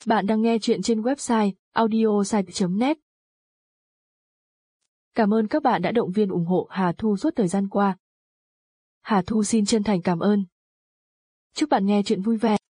Bạn đang nghe chuyện trên website audiosite.net. Cảm ơn các bạn đã động viên ủng hộ Hà Thu suốt thời gian qua. Hà Thu xin chân thành cảm ơn. Chúc bạn nghe chuyện vui vẻ.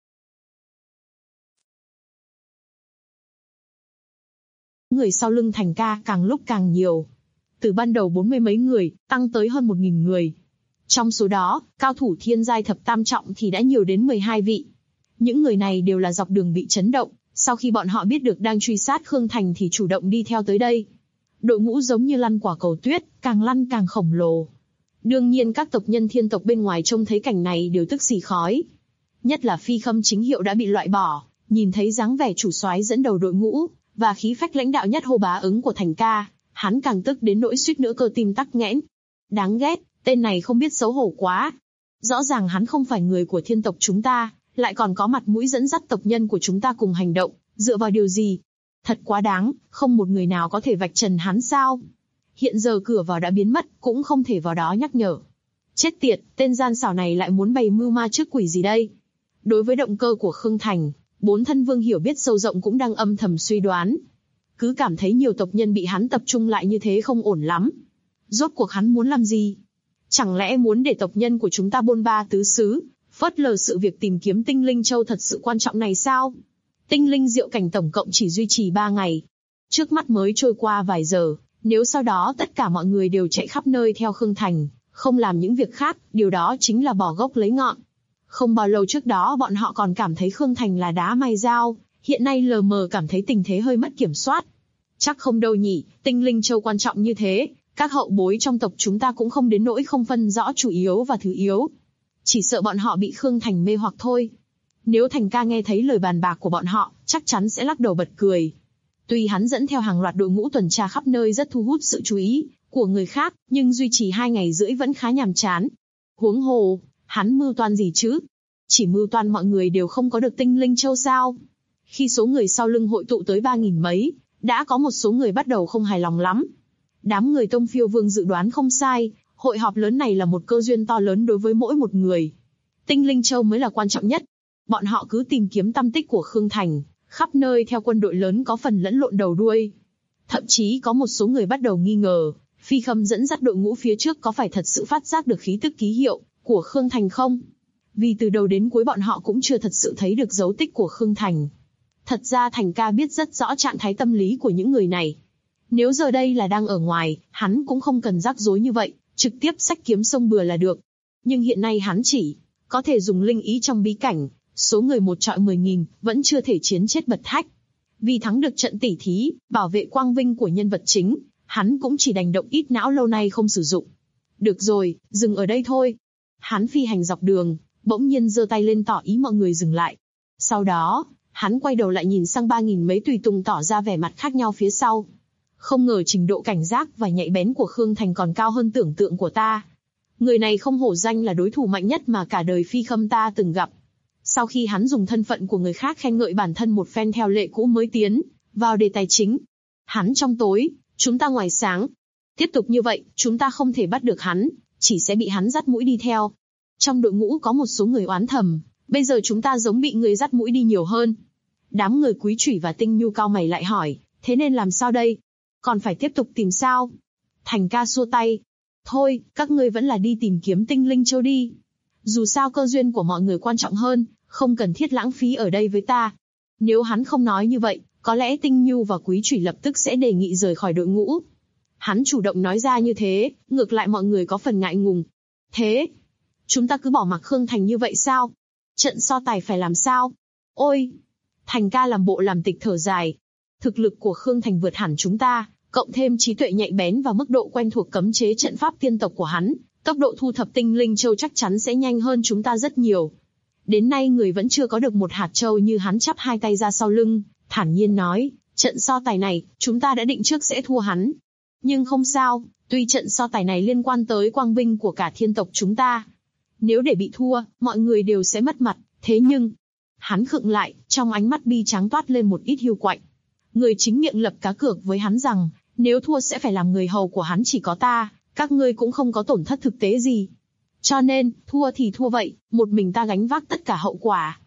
Người sau lưng Thành ca càng lúc càng nhiều. Từ ban đầu 40 mấy người, tăng tới hơn 1.000 người. Trong số đó, cao thủ thiên giai thập tam trọng thì đã nhiều đến 12 vị. Những người này đều là dọc đường bị chấn động, sau khi bọn họ biết được đang truy sát Khương Thành thì chủ động đi theo tới đây. Đội ngũ giống như lăn quả cầu tuyết, càng lăn càng khổng lồ. Đương nhiên các tộc nhân thiên tộc bên ngoài trông thấy cảnh này đều tức xì khói. Nhất là Phi Khâm chính hiệu đã bị loại bỏ, nhìn thấy dáng vẻ chủ soái dẫn đầu đội ngũ, và khí phách lãnh đạo nhất hô bá ứng của Thành ca, hắn càng tức đến nỗi suýt nữa cơ tim tắc nghẽn. Đáng ghét, tên này không biết xấu hổ quá. Rõ ràng hắn không phải người của thiên tộc chúng ta, lại còn có mặt mũi dẫn dắt tộc nhân của chúng ta cùng hành động, dựa vào điều gì? Thật quá đáng, không một người nào có thể vạch trần hắn sao? Hiện giờ cửa vào đã biến mất, cũng không thể vào đó nhắc nhở. Chết tiệt, tên gian xảo này lại muốn bày mưu ma trước quỷ gì đây? Đối với động cơ của Khương Thành, 4 thân vương hiểu biết sâu rộng cũng đang âm thầm suy đoán. Cứ cảm thấy nhiều tộc nhân bị hắn tập trung lại như thế không ổn lắm. Rốt cuộc hắn muốn làm gì? Chẳng lẽ muốn để tộc nhân của chúng ta bôn ba tứ xứ, phớt lờ sự việc tìm kiếm tinh linh châu thật sự quan trọng này sao? Tinh linh diệu cảnh tổng cộng chỉ duy trì 3 ngày. Trước mắt mới trôi qua vài giờ, nếu sau đó tất cả mọi người đều chạy khắp nơi theo Khương Thành, không làm những việc khác, điều đó chính là bỏ gốc lấy ngọn. Không bao lâu trước đó bọn họ còn cảm thấy Khương Thành là đá mài dao, hiện nay lờ mờ cảm thấy tình thế hơi mất kiểm soát. Chắc không đâu nhỉ, tinh linh châu quan trọng như thế, các hậu bối trong tộc chúng ta cũng không đến nỗi không phân rõ chủ yếu và thứ yếu. Chỉ sợ bọn họ bị Khương Thành mê hoặc thôi. Nếu Thành ca nghe thấy lời bàn bạc của bọn họ, chắc chắn sẽ lắc đầu bật cười. Tuy hắn dẫn theo hàng loạt đội ngũ tuần tra khắp nơi rất thu hút sự chú ý của người khác, nhưng duy trì 2 ngày rưỡi vẫn khá nhàm chán. Huống hồ, hắn mưu toan gì chứ? Chỉ mưu toan mọi người đều không có được tinh linh châu sao? Khi số người sau lưng hội tụ tới 3.000 mấy, đã có một số người bắt đầu không hài lòng lắm. Đám người Tông Phiêu Vương dự đoán không sai, hội họp lớn này là một cơ duyên to lớn đối với mỗi một người. Tinh linh châu mới là quan trọng nhất. Bọn họ cứ tìm kiếm tăm tích của Khương Thành, khắp nơi theo quân đội lớn có phần lẫn lộn đầu đuôi. Thậm chí có một số người bắt đầu nghi ngờ, Phi Khâm dẫn dắt đội ngũ phía trước có phải thật sự phát giác được khí tức ký hiệu của Khương Thành không? Vì từ đầu đến cuối bọn họ cũng chưa thật sự thấy được dấu tích của Khương Thành. Thật ra Thành ca biết rất rõ trạng thái tâm lý của những người này. Nếu giờ đây là đang ở ngoài, hắn cũng không cần rắc rối như vậy, trực tiếp xách kiếm xông bừa là được. Nhưng hiện nay hắn chỉ có thể dùng linh ý trong bí cảnh, số người 1 chọi 10.000, vẫn chưa thể chiến chết bật hách. Vì thắng được trận tỉ thí, bảo vệ quang vinh của nhân vật chính, hắn cũng chỉ đành động ít não lâu nay không sử dụng. Được rồi, dừng ở đây thôi. Hắn phi hành dọc đường, bỗng nhiên giơ tay lên tỏ ý mọi người dừng lại. Sau đó, hắn quay đầu lại nhìn sang 3.000 mấy tùy tùng tỏ ra vẻ mặt khác nhau phía sau. Không ngờ trình độ cảnh giác và nhạy bén của Khương Thành còn cao hơn tưởng tượng của ta. Người này không hổ danh là đối thủ mạnh nhất mà cả đời Phi Khâm ta từng gặp. Sau khi hắn dùng thân phận của người khác khen ngợi bản thân một phen theo lệ cũ mới tiến vào đề tài chính. Hắn trong tối, chúng ta ngoài sáng. Tiếp tục như vậy, chúng ta không thể bắt được hắn, chỉ sẽ bị hắn dắt mũi đi theo. Trong đội ngũ có một số người oán thầm, bây giờ chúng ta giống bị người dắt mũi đi nhiều hơn. Đám người Quý Chủy và Tinh Nhu cao mày lại hỏi, thế nên làm sao đây? Còn phải tiếp tục tìm sao? Thành ca xua tay. Thôi, các ngươi vẫn là đi tìm kiếm tinh linh châu đi. Dù sao cơ duyên của mọi người quan trọng hơn, không cần thiết lãng phí ở đây với ta. Nếu hắn không nói như vậy, có lẽ Tinh Nhu và Quý Chủy lập tức sẽ đề nghị rời khỏi đội ngũ. Hắn chủ động nói ra như thế, ngược lại mọi người có phần ngại ngùng. Thế, chúng ta cứ bỏ mặc Khương Thành như vậy sao? Trận so tài phải làm sao? Ôi! Thành ca làm bộ làm tịch thở dài. Thực lực của Khương Thành vượt hẳn chúng ta, cộng thêm trí tuệ nhạy bén và mức độ quen thuộc cấm chế trận pháp tiên tộc của hắn, tốc độ thu thập tinh linh châu chắc chắn sẽ nhanh hơn chúng ta rất nhiều. Đến nay người vẫn chưa có được một hạt châu như hắn chắp 2 tay ra sau lưng, thản nhiên nói, trận so tài này, chúng ta đã định trước sẽ thua hắn. Nhưng không sao, tuy trận so tài này liên quan tới quang vinh của cả thiên tộc chúng ta. Nếu để bị thua, mọi người đều sẽ mất mặt, thế nhưng... Hắn khựng lại, trong ánh mắt bi tráng toát lên một ít hiu quạnh. Người chính miệng lập cá cược với hắn rằng, nếu thua sẽ phải làm người hầu của hắn chỉ có ta, các ngươi cũng không có tổn thất thực tế gì. Cho nên, thua thì thua vậy, một mình ta gánh vác tất cả hậu quả.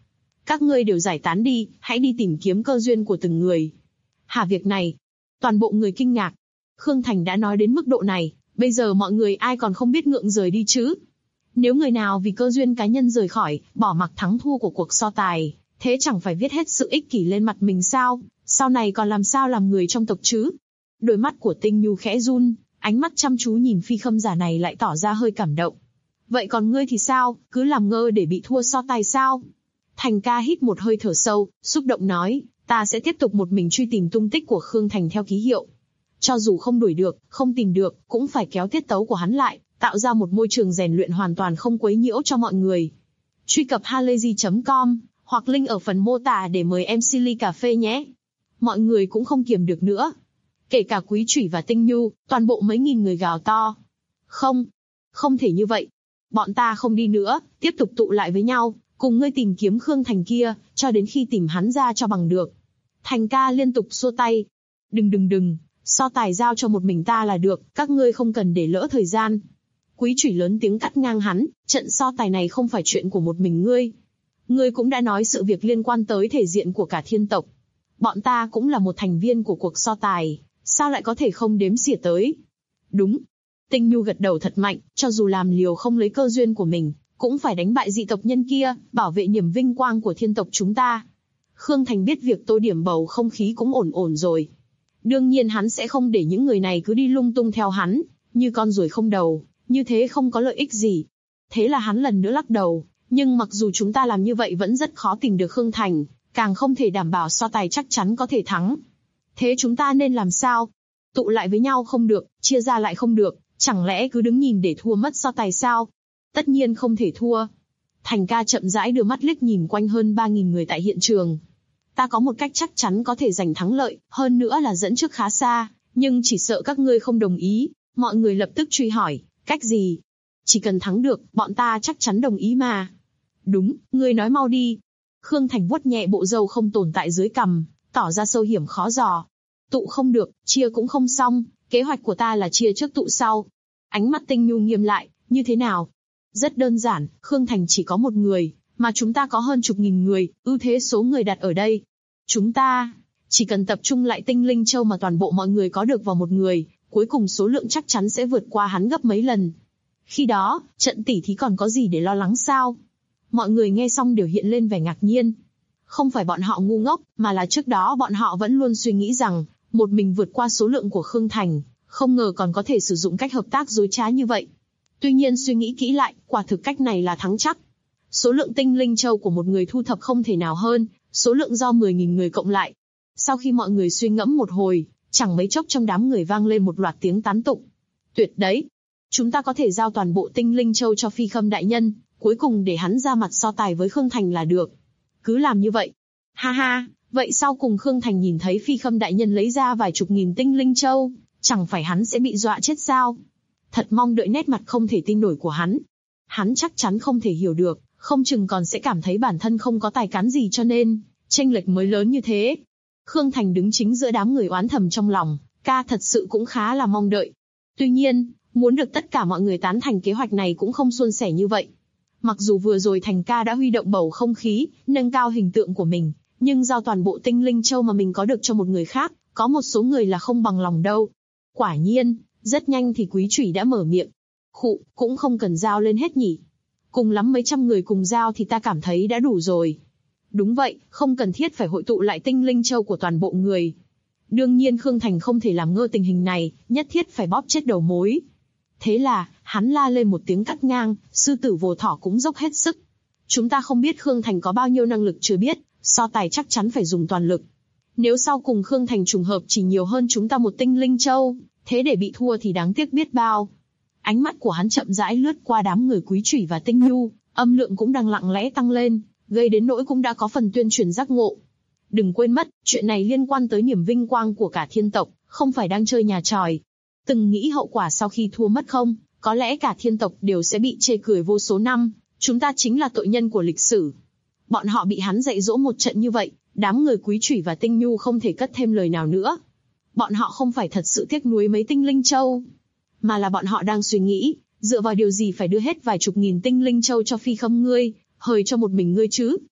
Các ngươi đều giải tán đi, hãy đi tìm kiếm cơ duyên của từng người. Hả, việc này? Toàn bộ người kinh ngạc. Khương Thành đã nói đến mức độ này, bây giờ mọi người ai còn không biết ngượng rời đi chứ? Nếu người nào vì cơ duyên cá nhân rời khỏi, bỏ mặc thắng thua của cuộc so tài, thế chẳng phải viết hết sự ích kỷ lên mặt mình sao? Sau này còn làm sao làm người trong tộc chứ? Đôi mắt của Tinh Nhu khẽ run, ánh mắt chăm chú nhìn phi khâm giả này lại tỏ ra hơi cảm động. Vậy còn ngươi thì sao, cứ làm ngơ để bị thua so tài sao? Thành ca hít một hơi thở sâu, xúc động nói, ta sẽ tiếp tục một mình truy tìm tung tích của Khương Thành theo ký hiệu. Cho dù không đuổi được, không tìm được, cũng phải kéo tiết tấu của hắn lại, tạo ra một môi trường rèn luyện hoàn toàn không quấy nhiễu cho mọi người. Truy cập halayzi.com, hoặc link ở phần mô tả để mời MC ly cà phê nhé. Mọi người cũng không kiềm được nữa. Kể cả Quý Chủy và Tinh Nhu, toàn bộ mấy nghìn người gào to. Không, không thể như vậy. Bọn ta không đi nữa, tiếp tục tụ lại với nhau, cùng ngươi tìm kiếm Khương Thành kia, cho đến khi tìm hắn ra cho bằng được. Thành ca liên tục xua tay. Đừng, so tài giao cho một mình ta là được, các ngươi không cần để lỡ thời gian. Quý Chủy lớn tiếng cắt ngang hắn, trận so tài này không phải chuyện của một mình ngươi. Ngươi cũng đã nói sự việc liên quan tới thể diện của cả thiên tộc. Bọn ta cũng là một thành viên của cuộc so tài, sao lại có thể không đếm xỉa tới? Đúng. Tinh Nhu gật đầu thật mạnh, cho dù làm liều không lấy cơ duyên của mình, cũng phải đánh bại dị tộc nhân kia, bảo vệ niềm vinh quang của thiên tộc chúng ta. Khương Thành biết việc tô điểm bầu không khí cũng ổn rồi. Đương nhiên hắn sẽ không để những người này cứ đi lung tung theo hắn, như con ruồi không đầu, như thế không có lợi ích gì. Thế là hắn lần nữa lắc đầu, nhưng mặc dù chúng ta làm như vậy vẫn rất khó tìm được Khương Thành, càng không thể đảm bảo so tài chắc chắn có thể thắng. Thế chúng ta nên làm sao? Tụ lại với nhau không được, chia ra lại không được, chẳng lẽ cứ đứng nhìn để thua mất so tài sao? Tất nhiên không thể thua. Thành ca chậm rãi đưa mắt liếc nhìn quanh hơn 3.000 người tại hiện trường. Ta có một cách chắc chắn có thể giành thắng lợi, hơn nữa là dẫn trước khá xa, nhưng chỉ sợ các ngươi không đồng ý. Mọi người lập tức truy hỏi, cách gì? Chỉ cần thắng được, bọn ta chắc chắn đồng ý mà. Đúng, ngươi nói mau đi. Khương Thành vuốt nhẹ bộ râu không tồn tại dưới cằm, tỏ ra sâu hiểm khó dò. Tụ không được, chia cũng không xong, kế hoạch của ta là chia trước tụ sau. Ánh mắt Tinh Nhu nghiêm lại, như thế nào? Rất đơn giản, Khương Thành chỉ có một người, mà chúng ta có hơn chục nghìn người, ưu thế số người đặt ở đây. Chúng ta chỉ cần tập trung lại tinh linh châu mà toàn bộ mọi người có được vào một người, cuối cùng số lượng chắc chắn sẽ vượt qua hắn gấp mấy lần. Khi đó, trận tỷ thí còn có gì để lo lắng sao? Mọi người nghe xong đều hiện lên vẻ ngạc nhiên. Không phải bọn họ ngu ngốc, mà là trước đó bọn họ vẫn luôn suy nghĩ rằng, một mình vượt qua số lượng của Khương Thành, không ngờ còn có thể sử dụng cách hợp tác dối trá như vậy. Tuy nhiên suy nghĩ kỹ lại, quả thực cách này là thắng chắc. Số lượng tinh linh châu của một người thu thập không thể nào hơn, số lượng do 10.000 người cộng lại. Sau khi mọi người suy ngẫm một hồi, chẳng mấy chốc trong đám người vang lên một loạt tiếng tán tụng. Tuyệt đấy! Chúng ta có thể giao toàn bộ tinh linh châu cho Phi Khâm đại nhân, cuối cùng để hắn ra mặt so tài với Khương Thành là được. Cứ làm như vậy. Ha ha, vậy sau cùng Khương Thành nhìn thấy Phi Khâm đại nhân lấy ra vài chục nghìn tinh linh châu, chẳng phải hắn sẽ bị dọa chết sao? Thật mong đợi nét mặt không thể tin nổi của hắn. Hắn chắc chắn không thể hiểu được, không chừng còn sẽ cảm thấy bản thân không có tài cán gì cho nên, chênh lệch mới lớn như thế. Khương Thành đứng chính giữa đám người oán thầm trong lòng, ca thật sự cũng khá là mong đợi. Tuy nhiên, muốn được tất cả mọi người tán thành kế hoạch này cũng không suôn sẻ như vậy. Mặc dù vừa rồi Thành ca đã huy động bầu không khí, nâng cao hình tượng của mình, nhưng giao toàn bộ tinh linh châu mà mình có được cho một người khác, có một số người là không bằng lòng đâu. Quả nhiên, rất nhanh thì Quý Chủy đã mở miệng. Khụ, cũng không cần giao lên hết nhỉ. Cùng lắm mấy trăm người cùng giao thì ta cảm thấy đã đủ rồi. Đúng vậy, không cần thiết phải hội tụ lại tinh linh châu của toàn bộ người. Đương nhiên Khương Thành không thể làm ngơ tình hình này, nhất thiết phải bóp chết đầu mối. Thế là, hắn la lên một tiếng cắt ngang, sư tử vô thỏ cũng dốc hết sức. Chúng ta không biết Khương Thành có bao nhiêu năng lực chưa biết, so tài chắc chắn phải dùng toàn lực. Nếu sau cùng Khương Thành trùng hợp chỉ nhiều hơn chúng ta một tinh linh châu, thế để bị thua thì đáng tiếc biết bao. Ánh mắt của hắn chậm rãi lướt qua đám người Quý Chủy và Tinh Nhu, âm lượng cũng đang lặng lẽ tăng lên, gây đến nỗi cũng đã có phần tuyên truyền giác ngộ. Đừng quên mất, chuyện này liên quan tới niềm vinh quang của cả thiên tộc, không phải đang chơi nhà tròi. Từng nghĩ hậu quả sau khi thua mất không, có lẽ cả thiên tộc đều sẽ bị chê cười vô số năm, chúng ta chính là tội nhân của lịch sử. Bọn họ bị hắn dạy dỗ một trận như vậy, đám người Quý Chủy và Tinh Nhu không thể cất thêm lời nào nữa. Bọn họ không phải thật sự tiếc nuối mấy tinh linh châu, mà là bọn họ đang suy nghĩ, dựa vào điều gì phải đưa hết vài chục nghìn tinh linh châu cho Phi Khâm ngươi, hời cho một mình ngươi chứ.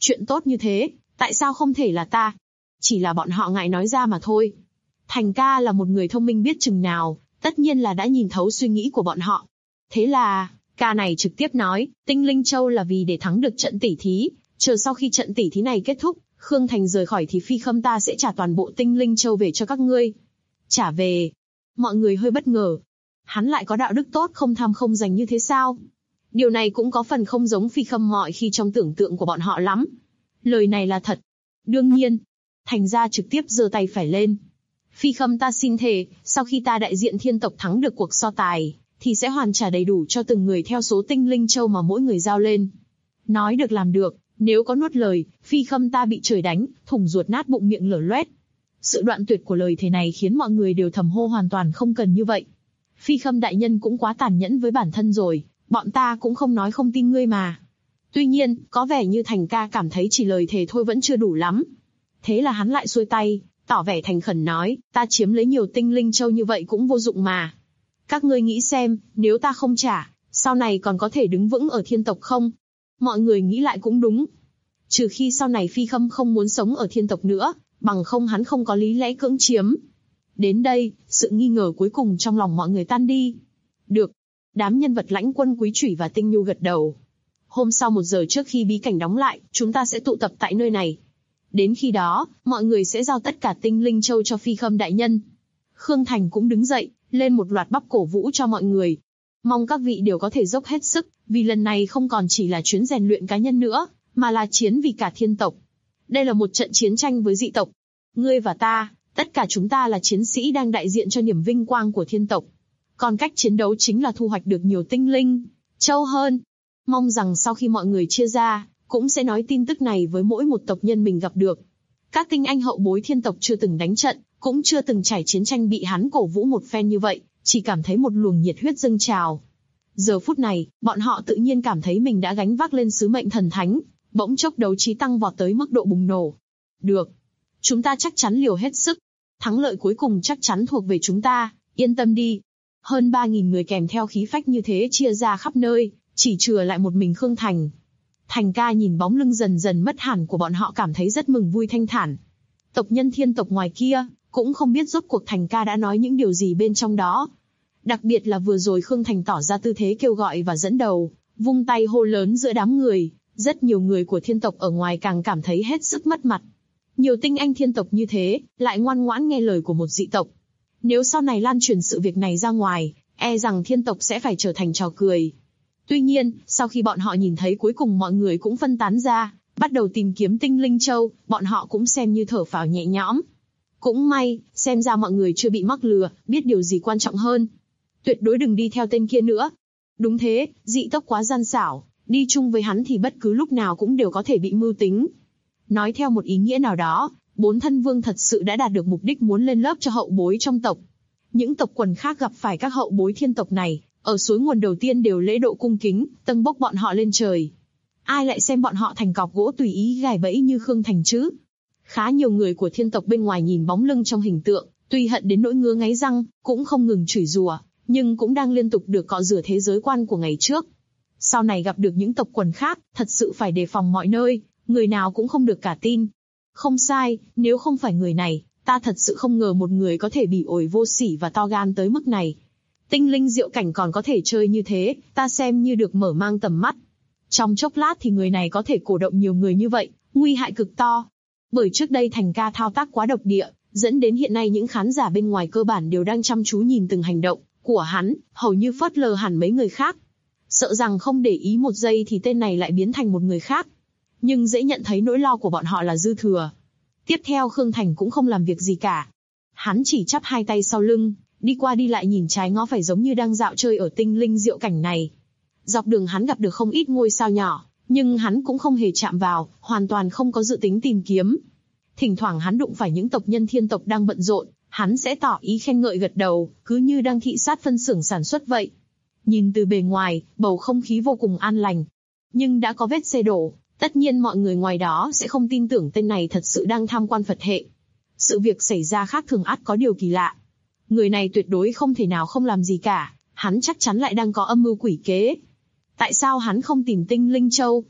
Chuyện tốt như thế, tại sao không thể là ta? Chỉ là bọn họ ngại nói ra mà thôi. Thành ca là một người thông minh biết chừng nào, tất nhiên là đã nhìn thấu suy nghĩ của bọn họ. Thế là, ca này trực tiếp nói, Tinh Linh Châu là vì để thắng được trận tỉ thí, chờ sau khi trận tỉ thí này kết thúc, Khương Thành rời khỏi thì Phi Khâm ta sẽ trả toàn bộ Tinh Linh Châu về cho các ngươi. Trả về. Mọi người hơi bất ngờ. Hắn lại có đạo đức tốt không tham không giành như thế sao? Điều này cũng có phần không giống Phi Khâm mọi khi trong tưởng tượng của bọn họ lắm. Lời này là thật. Đương nhiên. Thành ra trực tiếp giơ tay phải lên. Phi Khâm ta xin thề, sau khi ta đại diện thiên tộc thắng được cuộc so tài, thì sẽ hoàn trả đầy đủ cho từng người theo số Tinh Linh Châu mà mỗi người giao lên. Nói được làm được, nếu có nuốt lời, Phi Khâm ta bị trời đánh, thủng ruột nát bụng miệng lở loét. Sự đoạn tuyệt của lời thề này khiến mọi người đều thầm hô hoàn toàn không cần như vậy. Phi Khâm đại nhân cũng quá tàn nhẫn với bản thân rồi, bọn ta cũng không nói không tin ngươi mà. Tuy nhiên, có vẻ như Thành ca cảm thấy chỉ lời thề thôi vẫn chưa đủ lắm. Thế là hắn lại xuôi tay, tỏ vẻ thành khẩn nói, ta chiếm lấy nhiều Tinh Linh Châu như vậy cũng vô dụng mà. Các ngươi nghĩ xem, nếu ta không trả, sau này còn có thể đứng vững ở thiên tộc không? Mọi người nghĩ lại cũng đúng. Trừ khi sau này Phi Khâm không muốn sống ở thiên tộc nữa, bằng không hắn không có lý lẽ cưỡng chiếm. Đến đây, sự nghi ngờ cuối cùng trong lòng mọi người tan đi. Được. Đám nhân vật Lãnh Quân Quý Chủy và Tinh Nhu gật đầu. Hôm sau 1 giờ trước khi bí cảnh đóng lại, chúng ta sẽ tụ tập tại nơi này. Đến khi đó, mọi người sẽ giao tất cả Tinh Linh Châu cho Phi Khâm đại nhân. Khương Thành cũng đứng dậy, lên một loạt bắp cổ vũ cho mọi người. Mong các vị đều có thể dốc hết sức, vì lần này không còn chỉ là chuyến rèn luyện cá nhân nữa, mà là chiến vì cả thiên tộc. Đây là một trận chiến tranh với dị tộc. Ngươi và ta, tất cả chúng ta là chiến sĩ đang đại diện cho niềm vinh quang của thiên tộc. Còn cách chiến đấu chính là thu hoạch được nhiều Tinh Linh Châu hơn. Mong rằng sau khi mọi người chia ra, cũng sẽ nói tin tức này với mỗi một tộc nhân mình gặp được. Các tinh anh hậu bối thiên tộc chưa từng đánh trận, cũng chưa từng trải chiến tranh bị hắn cổ vũ một phen như vậy, chỉ cảm thấy một luồng nhiệt huyết dâng trào. Giờ phút này, bọn họ tự nhiên cảm thấy mình đã gánh vác lên sứ mệnh thần thánh, bỗng chốc đấu trí tăng vọt tới mức độ bùng nổ. Được. Chúng ta chắc chắn liều hết sức. Thắng lợi cuối cùng chắc chắn thuộc về chúng ta, yên tâm đi. Hơn 3.000 người kèm theo khí phách như thế chia ra khắp nơi, chỉ chừa lại một mình Khương Thành. Thành ca nhìn bóng lưng dần dần mất hẳn của bọn họ cảm thấy rất mừng vui thanh thản. Tộc nhân thiên tộc ngoài kia, cũng không biết rốt cuộc Thành ca đã nói những điều gì bên trong đó. Đặc biệt là vừa rồi Khương Thành tỏ ra tư thế kêu gọi và dẫn đầu, vung tay hô lớn giữa đám người, rất nhiều người của thiên tộc ở ngoài càng cảm thấy hết sức mất mặt. Nhiều tinh anh thiên tộc như thế, lại ngoan ngoãn nghe lời của một dị tộc. Nếu sau này lan truyền sự việc này ra ngoài, e rằng thiên tộc sẽ phải trở thành trò cười. Tuy nhiên, sau khi bọn họ nhìn thấy cuối cùng mọi người cũng phân tán ra, bắt đầu tìm kiếm Tinh Linh Châu, bọn họ cũng xem như thở phào nhẹ nhõm. Cũng may, xem ra mọi người chưa bị mắc lừa, biết điều gì quan trọng hơn. Tuyệt đối đừng đi theo tên kia nữa. Đúng thế, dị tộc quá gian xảo, đi chung với hắn thì bất cứ lúc nào cũng đều có thể bị mưu tính. Nói theo một ý nghĩa nào đó, 4 thân vương thật sự đã đạt được mục đích muốn lên lớp cho hậu bối trong tộc. Những tộc quần khác gặp phải các hậu bối thiên tộc này, ở suối nguồn đầu tiên đều lễ độ cung kính, tâng bốc bọn họ lên trời. Ai lại xem bọn họ thành cọc gỗ tùy ý gài bẫy như Khương Thành chứ? Khá nhiều người của thiên tộc bên ngoài nhìn bóng lưng trong hình tượng, tuy hận đến nỗi ngứa ngáy răng, cũng không ngừng chửi rủa, nhưng cũng đang liên tục được cọ rửa thế giới quan của ngày trước. Sau này gặp được những tộc quần khác, thật sự phải đề phòng mọi nơi, người nào cũng không được cả tin. Không sai, nếu không phải người này, ta thật sự không ngờ một người có thể bỉ ổi vô sỉ và to gan tới mức này. Tinh linh diệu cảnh còn có thể chơi như thế, ta xem như được mở mang tầm mắt. Trong chốc lát thì người này có thể cổ động nhiều người như vậy, nguy hại cực to. Bởi trước đây Thành ca thao tác quá độc địa, dẫn đến hiện nay những khán giả bên ngoài cơ bản đều đang chăm chú nhìn từng hành động của hắn, hầu như phớt lờ hẳn mấy người khác. Sợ rằng không để ý một giây thì tên này lại biến thành một người khác. Nhưng dễ nhận thấy nỗi lo của bọn họ là dư thừa. Tiếp theo Khương Thành cũng không làm việc gì cả. Hắn chỉ chắp hai tay sau lưng, đi qua đi lại nhìn trái ngó phải giống như đang dạo chơi ở tinh linh diệu cảnh này. Dọc đường hắn gặp được không ít ngôi sao nhỏ, nhưng hắn cũng không hề chạm vào, hoàn toàn không có dự tính tìm kiếm. Thỉnh thoảng hắn đụng phải những tộc nhân thiên tộc đang bận rộn, hắn sẽ tỏ ý khen ngợi gật đầu, cứ như đang thị sát phân xưởng sản xuất vậy. Nhìn từ bề ngoài, bầu không khí vô cùng an lành. Nhưng đã có vết xe đổ, tất nhiên mọi người ngoài đó sẽ không tin tưởng tên này thật sự đang tham quan Phật hệ. Sự việc xảy ra khác thường ắt có điều kỳ lạ. Người này tuyệt đối không thể nào không làm gì cả, hắn chắc chắn lại đang có âm mưu quỷ kế. Tại sao hắn không tìm tinh linh châu?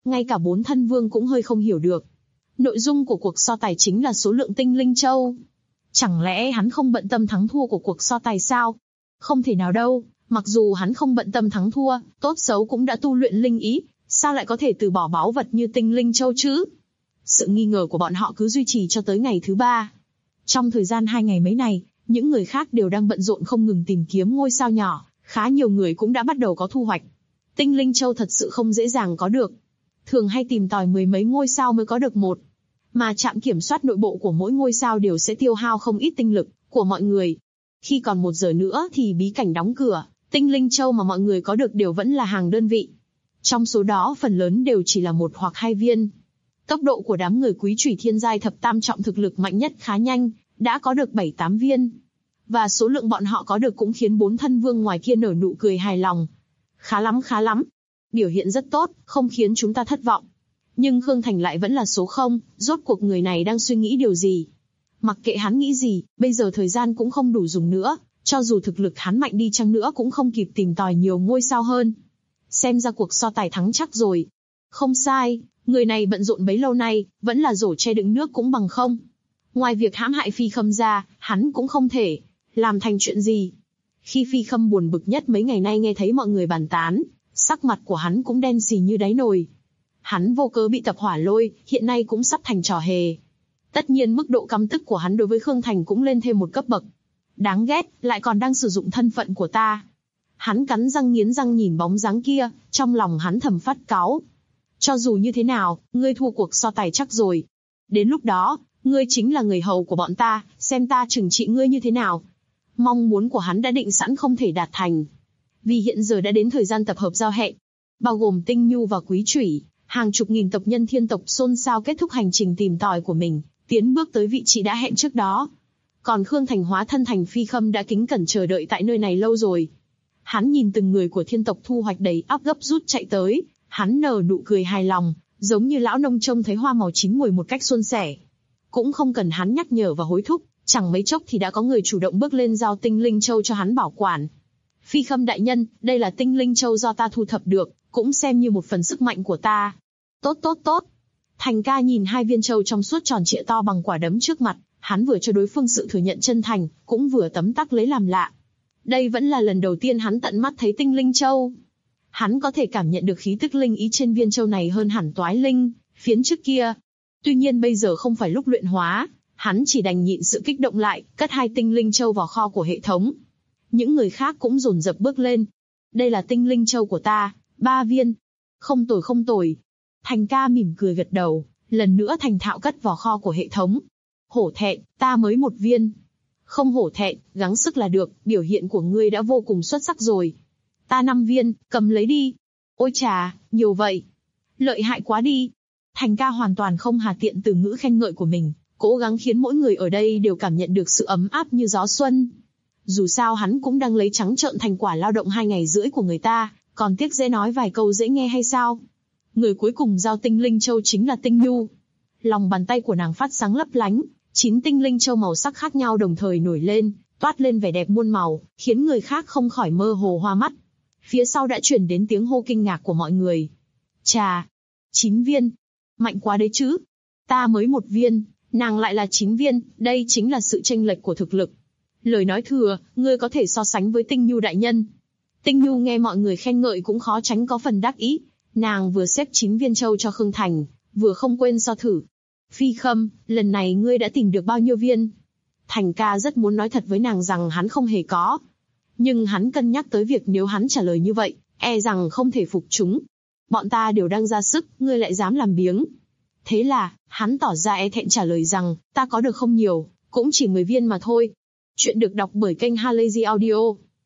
Ngay cả 4 thân vương cũng hơi không hiểu được. Nội dung của cuộc so tài chính là số lượng tinh linh châu. Chẳng lẽ hắn không bận tâm thắng thua của cuộc so tài sao? Không thể nào đâu, mặc dù hắn không bận tâm thắng thua, tốt xấu cũng đã tu luyện linh ý, sao lại có thể từ bỏ báu vật như tinh linh châu chứ? Sự nghi ngờ của bọn họ cứ duy trì cho tới ngày thứ 3. Trong thời gian 2 ngày mấy này, những người khác đều đang bận rộn không ngừng tìm kiếm ngôi sao nhỏ, khá nhiều người cũng đã bắt đầu có thu hoạch. Tinh linh châu thật sự không dễ dàng có được. Thường hay tìm tòi 10 mấy ngôi sao mới có được một. Mà trạm kiểm soát nội bộ của mỗi ngôi sao đều sẽ tiêu hao không ít tinh lực của mọi người. Khi còn 1 giờ nữa thì bí cảnh đóng cửa, tinh linh châu mà mọi người có được đều vẫn là hàng đơn vị. Trong số đó phần lớn đều chỉ là 1 hoặc 2 viên. Tốc độ của đám người quý chủy thiên giai thập tam trọng thực lực mạnh nhất khá nhanh, đã có được 7-8 viên. Và số lượng bọn họ có được cũng khiến 4 thân vương ngoài kia nở nụ cười hài lòng. Khá lắm. Biểu hiện rất tốt, không khiến chúng ta thất vọng. Nhưng Khương Thành lại vẫn là số 0, rốt cuộc người này đang suy nghĩ điều gì? Mặc kệ hắn nghĩ gì, bây giờ thời gian cũng không đủ dùng nữa, cho dù thực lực hắn mạnh đi chăng nữa cũng không kịp tìm tòi nhiều ngôi sao hơn. Xem ra cuộc so tài thắng chắc rồi. Không sai, người này bận rộn bấy lâu nay, vẫn là rổ che đựng nước cũng bằng không. Ngoài việc hãm hại Phi Khâm ra, hắn cũng không thể làm thành chuyện gì. Khi Phi Khâm buồn bực nhất mấy ngày nay nghe thấy mọi người bàn tán, sắc mặt của hắn cũng đen xì như đáy nồi. Hắn vô cớ bị tập hỏa lôi, hiện nay cũng sắp thành trò hề. Tất nhiên mức độ căm tức của hắn đối với Khương Thành cũng lên thêm một cấp bậc. Đáng ghét, lại còn đang sử dụng thân phận của ta. Hắn cắn răng nghiến răng nhìn bóng dáng kia, trong lòng hắn thầm phát cáu. Cho dù như thế nào, ngươi thua cuộc so tài chắc rồi. Đến lúc đó, ngươi chính là người hầu của bọn ta, xem ta trừng trị ngươi như thế nào. Mong muốn của hắn đã định sẵn không thể đạt thành. Vì hiện giờ đã đến thời gian tập hợp giao hẹn. Bao gồm Tinh Nhu và Quý Chủy, hàng chục nghìn tộc nhân thiên tộc xôn xao kết thúc hành trình tìm tòi của mình, tiến bước tới vị trí đã hẹn trước đó. Còn Khương Thành hóa thân thành Phi Khâm đã kính cẩn chờ đợi tại nơi này lâu rồi. Hắn nhìn từng người của thiên tộc thu hoạch đầy áp gấp rút chạy tới, hắn nở nụ cười hài lòng, giống như lão nông trông thấy hoa màu chín mùi một cách suôn sẻ. Cũng không cần hắn nhắc nhở và hối thúc, chẳng mấy chốc thì đã có người chủ động bước lên giao tinh linh châu cho hắn bảo quản. Phi Khâm đại nhân, đây là tinh linh châu do ta thu thập được, cũng xem như một phần sức mạnh của ta. Tốt. Thành ca nhìn 2 viên châu trong suốt tròn trịa to bằng quả đấm trước mặt, hắn vừa cho đối phương sự thừa nhận chân thành, cũng vừa tấm tắc lấy làm lạ. Đây vẫn là lần đầu tiên hắn tận mắt thấy tinh linh châu. Hắn có thể cảm nhận được khí tức linh ý trên viên châu này hơn hẳn toái linh phiến trước kia. Tuy nhiên bây giờ không phải lúc luyện hóa, hắn chỉ đành nhịn sự kích động lại, cất 2 tinh linh châu vào kho của hệ thống. Những người khác cũng dồn dập bước lên. Đây là tinh linh châu của ta, 3 viên. Không tồi. Thành ca mỉm cười gật đầu, lần nữa thành thạo cất vào kho của hệ thống. Hổ thẹn, ta mới 1 viên. Không hổ thẹn, gắng sức là được, biểu hiện của ngươi đã vô cùng xuất sắc rồi. Ta 5 viên, cầm lấy đi. Ôi chà, nhiều vậy. Lợi hại quá đi. Thành ca hoàn toàn không hà tiện từ ngữ khen ngợi của mình, cố gắng khiến mỗi người ở đây đều cảm nhận được sự ấm áp như gió xuân. Dù sao hắn cũng đang lấy trắng trợn thành quả lao động 2 ngày rưỡi của người ta, còn tiếc dễ nói vài câu dễ nghe hay sao? Người cuối cùng giao tinh linh châu chính là Tinh Nhu. Lòng bàn tay của nàng phát sáng lấp lánh, 9 tinh linh châu màu sắc khác nhau đồng thời nổi lên, toát lên vẻ đẹp muôn màu, khiến người khác không khỏi mơ hồ hoa mắt. Phía sau đã chuyển đến tiếng hô kinh ngạc của mọi người. Chà, 9 viên. Mạnh quá đấy chứ. Ta mới 1 viên, nàng lại là 9 viên, đây chính là sự chênh lệch của thực lực. Lời nói thừa, ngươi có thể so sánh với Tinh Nhu đại nhân. Tinh Nhu nghe mọi người khen ngợi cũng khó tránh có phần đắc ý. Nàng vừa xếp 9 viên châu cho Khương Thành, vừa không quên so thử. Phi Khâm, lần này ngươi đã tìm được bao nhiêu viên? Thành ca rất muốn nói thật với nàng rằng hắn không hề có. Nhưng hắn cân nhắc tới việc nếu hắn trả lời như vậy, e rằng không thể phục chúng. Bọn ta đều đang ra sức, ngươi lại dám làm biếng. Thế là, hắn tỏ ra e thẹn trả lời rằng, ta có được không nhiều, cũng chỉ 10 viên mà thôi. Chuyện được đọc bởi kênh Halazy Audio.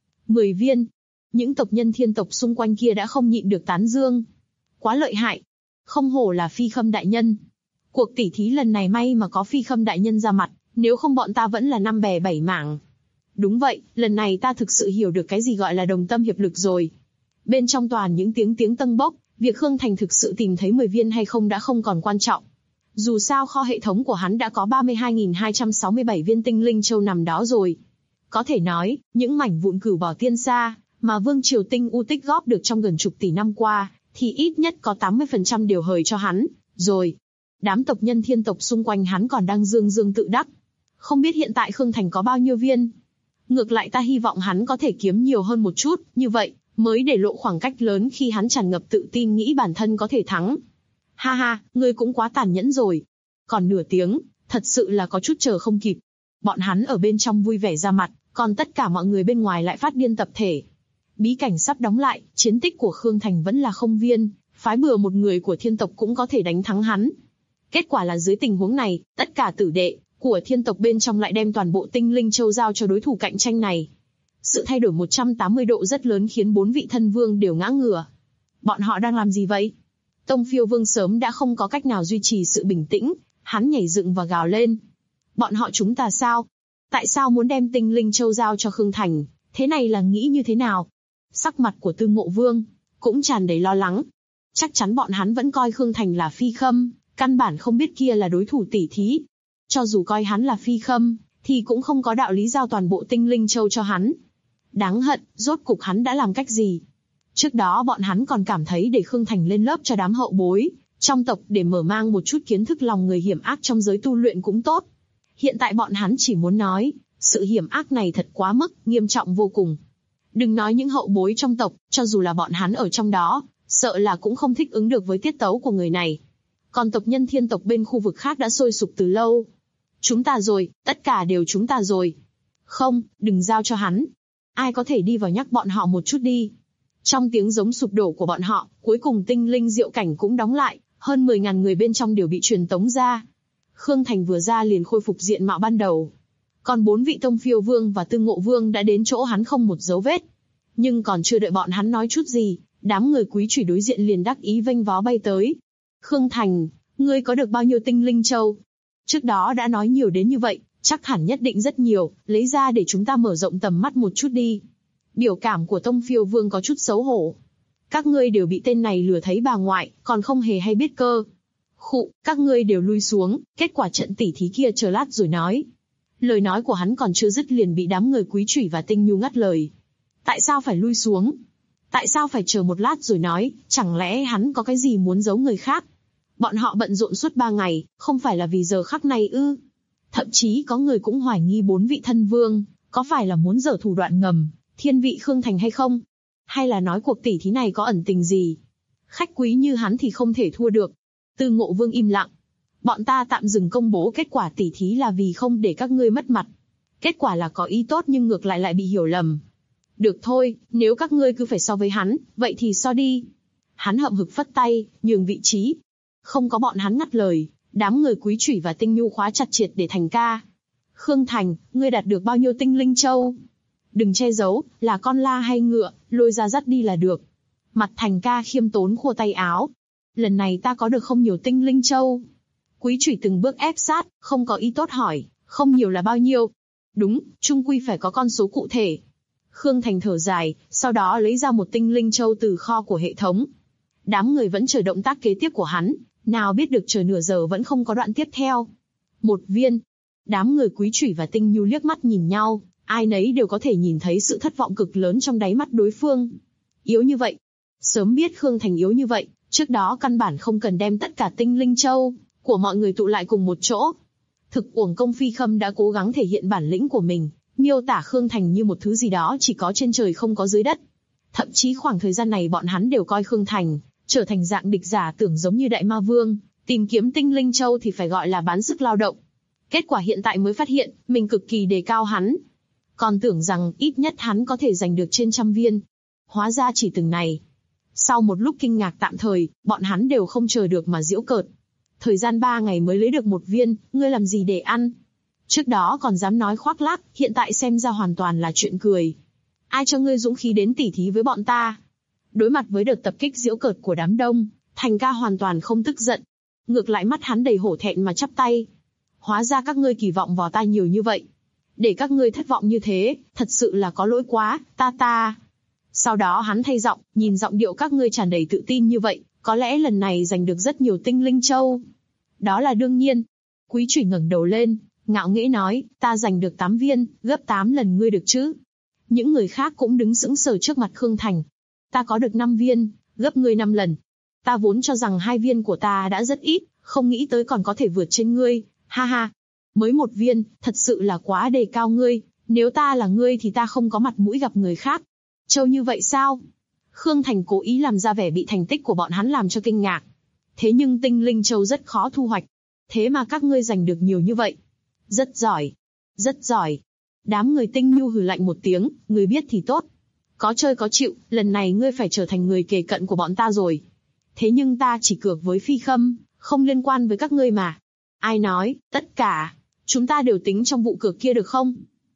10 viên. Những tộc nhân thiên tộc xung quanh kia đã không nhịn được tán dương. Quá lợi hại. Không hổ là Phi Khâm đại nhân. Cuộc tỉ thí lần này may mà có Phi Khâm đại nhân ra mặt, nếu không bọn ta vẫn là 5 bè 7 mảng. Đúng vậy, lần này ta thực sự hiểu được cái gì gọi là đồng tâm hiệp lực rồi. Bên trong toàn những tiếng tâng bốc, việc Khương Thành thực sự tìm thấy 10 viên hay không đã không còn quan trọng. Dù sao kho hệ thống của hắn đã có 32.267 viên tinh linh châu nằm đó rồi. Có thể nói, những mảnh vụn cửu bỏ tiên sa, mà Vương Triều Tinh U tích góp được trong gần chục tỷ năm qua, thì ít nhất có 80% đều hời cho hắn, rồi. Đám tộc nhân thiên tộc xung quanh hắn còn đang dương dương tự đắc. Không biết hiện tại Khương Thành có bao nhiêu viên. Ngược lại ta hy vọng hắn có thể kiếm nhiều hơn một chút, như vậy, mới để lộ khoảng cách lớn khi hắn tràn ngập tự tin nghĩ bản thân có thể thắng. Ha ha, ngươi cũng quá tàn nhẫn rồi. Còn nửa tiếng, thật sự là có chút chờ không kịp. Bọn hắn ở bên trong vui vẻ ra mặt, còn tất cả mọi người bên ngoài lại phát điên tập thể. Bí cảnh sắp đóng lại, chiến tích của Khương Thành vẫn là không viên, phái bừa một người của thiên tộc cũng có thể đánh thắng hắn. Kết quả là dưới tình huống này, tất cả tử đệ của thiên tộc bên trong lại đem toàn bộ tinh linh châu giao cho đối thủ cạnh tranh này. Sự thay đổi 180 độ rất lớn khiến 4 vị thân vương đều ngã ngửa. Bọn họ đang làm gì vậy? Tông Phiêu Vương sớm đã không có cách nào duy trì sự bình tĩnh, hắn nhảy dựng và gào lên. Bọn họ chúng ta sao? Tại sao muốn đem tinh linh châu giao cho Khương Thành? Thế này là nghĩ như thế nào? Sắc mặt của Tư Ngộ Vương cũng tràn đầy lo lắng. Chắc chắn bọn hắn vẫn coi Khương Thành là phi khâm, căn bản không biết kia là đối thủ tỷ thí. Cho dù coi hắn là phi khâm, thì cũng không có đạo lý giao toàn bộ tinh linh châu cho hắn. Đáng hận, rốt cục hắn đã làm cách gì? Trước đó bọn hắn còn cảm thấy để Khương Thành lên lớp cho đám hậu bối trong tộc để mở mang một chút kiến thức lòng người hiểm ác trong giới tu luyện cũng tốt. Hiện tại bọn hắn chỉ muốn nói, sự hiểm ác này thật quá mức, nghiêm trọng vô cùng. Đừng nói những hậu bối trong tộc, cho dù là bọn hắn ở trong đó, sợ là cũng không thích ứng được với tiết tấu của người này. Còn tộc nhân thiên tộc bên khu vực khác đã sôi sục từ lâu. Chúng ta rồi, tất cả đều chúng ta rồi. Không, đừng giao cho hắn. Ai có thể đi vào nhắc bọn họ một chút đi. Trong tiếng giống sụp đổ của bọn họ, cuối cùng tinh linh diệu cảnh cũng đóng lại, hơn 10.000 người bên trong đều bị truyền tống ra. Khương Thành vừa ra liền khôi phục diện mạo ban đầu. Còn 4 vị Tông Phiêu Vương và Tư Ngộ Vương đã đến chỗ hắn không một dấu vết. Nhưng còn chưa đợi bọn hắn nói chút gì, đám người Quý Chủy đối diện liền đắc ý vênh vó bay tới. Khương Thành, ngươi có được bao nhiêu tinh linh châu? Trước đó đã nói nhiều đến như vậy, chắc hẳn nhất định rất nhiều, lấy ra để chúng ta mở rộng tầm mắt một chút đi. Biểu cảm của Tông Phiêu Vương có chút xấu hổ. Các ngươi đều bị tên này lừa thấy bà ngoại, còn không hề hay biết cơ. Khụ, các ngươi đều lui xuống, kết quả trận tỉ thí kia chờ lát rồi nói. Lời nói của hắn còn chưa dứt liền bị đám người Quý Chủy và Tinh Nhu ngắt lời. Tại sao phải lui xuống? Tại sao phải chờ một lát rồi nói, chẳng lẽ hắn có cái gì muốn giấu người khác? Bọn họ bận rộn suốt 3 ngày, không phải là vì giờ khắc này ư? Thậm chí có người cũng hoài nghi 4 vị thân vương, có phải là muốn giở thủ đoạn ngầm, thiên vị Khương Thành hay không? Hay là nói cuộc tỉ thí này có ẩn tình gì? Khách quý như hắn thì không thể thua được. Tư Ngộ Vương im lặng. Bọn ta tạm dừng công bố kết quả tỉ thí là vì không để các ngươi mất mặt. Kết quả là có ý tốt nhưng ngược lại bị hiểu lầm. Được thôi, nếu các ngươi cứ phải so với hắn, vậy thì so đi. Hắn hậm hực phất tay, nhường vị trí. Không có bọn hắn ngắt lời, đám người Quý Chủy và Tinh Nhu khóa chặt triệt để thành ca. Khương Thành, ngươi đạt được bao nhiêu tinh linh châu? Đừng che giấu, là con la hay ngựa, lôi ra dắt đi là được. Mặt Thành ca khiêm tốn khua tay áo. Lần này ta có được không nhiều tinh linh châu? Quý Chủy từng bước ép sát, không có ý tốt hỏi, không nhiều là bao nhiêu? Đúng, chung quy phải có con số cụ thể. Khương Thành thở dài, sau đó lấy ra một tinh linh châu từ kho của hệ thống. Đám người vẫn chờ động tác kế tiếp của hắn, nào biết được chờ nửa giờ vẫn không có đoạn tiếp theo. 1 viên. Đám người Quý Chủy và Tinh Nhu liếc mắt nhìn nhau, ai nấy đều có thể nhìn thấy sự thất vọng cực lớn trong đáy mắt đối phương. Yếu như vậy. Sớm biết Khương Thành yếu như vậy, trước đó căn bản không cần đem tất cả tinh linh châu của mọi người tụ lại cùng một chỗ. Thực uổng công phi khâm đã cố gắng thể hiện bản lĩnh của mình, miêu tả Khương Thành như một thứ gì đó chỉ có trên trời không có dưới đất. Thậm chí khoảng thời gian này bọn hắn đều coi Khương Thành trở thành dạng địch giả tưởng giống như Đại Ma Vương, tìm kiếm tinh linh châu thì phải gọi là bán sức lao động. Kết quả hiện tại mới phát hiện, mình cực kỳ đề cao hắn. Còn tưởng rằng ít nhất hắn có thể giành được trên 100 viên. Hóa ra chỉ từng này. Sau một lúc kinh ngạc tạm thời, bọn hắn đều không chờ được mà giễu cợt. Thời gian 3 ngày mới lấy được 1 viên, ngươi làm gì để ăn? Trước đó còn dám nói khoác lác, hiện tại xem ra hoàn toàn là chuyện cười. Ai cho ngươi dũng khí đến tỉ thí với bọn ta? Đối mặt với đợt tập kích giễu cợt của đám đông, Thành ca hoàn toàn không tức giận. Ngược lại mắt hắn đầy hổ thẹn mà chắp tay. Hóa ra các ngươi kỳ vọng vào ta nhiều như vậy. Để các ngươi thất vọng như thế, thật sự là có lỗi quá, ta. Sau đó hắn thay giọng, nhìn giọng điệu các ngươi tràn đầy tự tin như vậy, có lẽ lần này giành được rất nhiều tinh linh châu. Đó là đương nhiên. Quý Chủy ngẩng đầu lên, ngạo nghễ nói, ta giành được 8 viên, gấp 8 lần ngươi được chứ. Những người khác cũng đứng sững sờ trước mặt Khương Thành. Ta có được 5 viên, gấp ngươi 5 lần. Ta vốn cho rằng 2 viên của ta đã rất ít, không nghĩ tới còn có thể vượt trên ngươi, ha ha. Mới 1 viên, thật sự là quá đề cao ngươi, nếu ta là ngươi thì ta không có mặt mũi gặp người khác. Châu như vậy sao? Khương Thành cố ý làm ra vẻ bị thành tích của bọn hắn làm cho kinh ngạc. Thế nhưng tinh linh châu rất khó thu hoạch. Thế mà các ngươi giành được nhiều như vậy. Rất giỏi. Rất giỏi. Đám người Tinh Nhu hừ lạnh một tiếng, người biết thì tốt. Có chơi có chịu, lần này ngươi phải trở thành người kề cận của bọn ta rồi. Thế nhưng ta chỉ cược với Phi Khâm, không liên quan với các ngươi mà. Ai nói, tất cả, chúng ta đều tính trong vụ cược kia được không?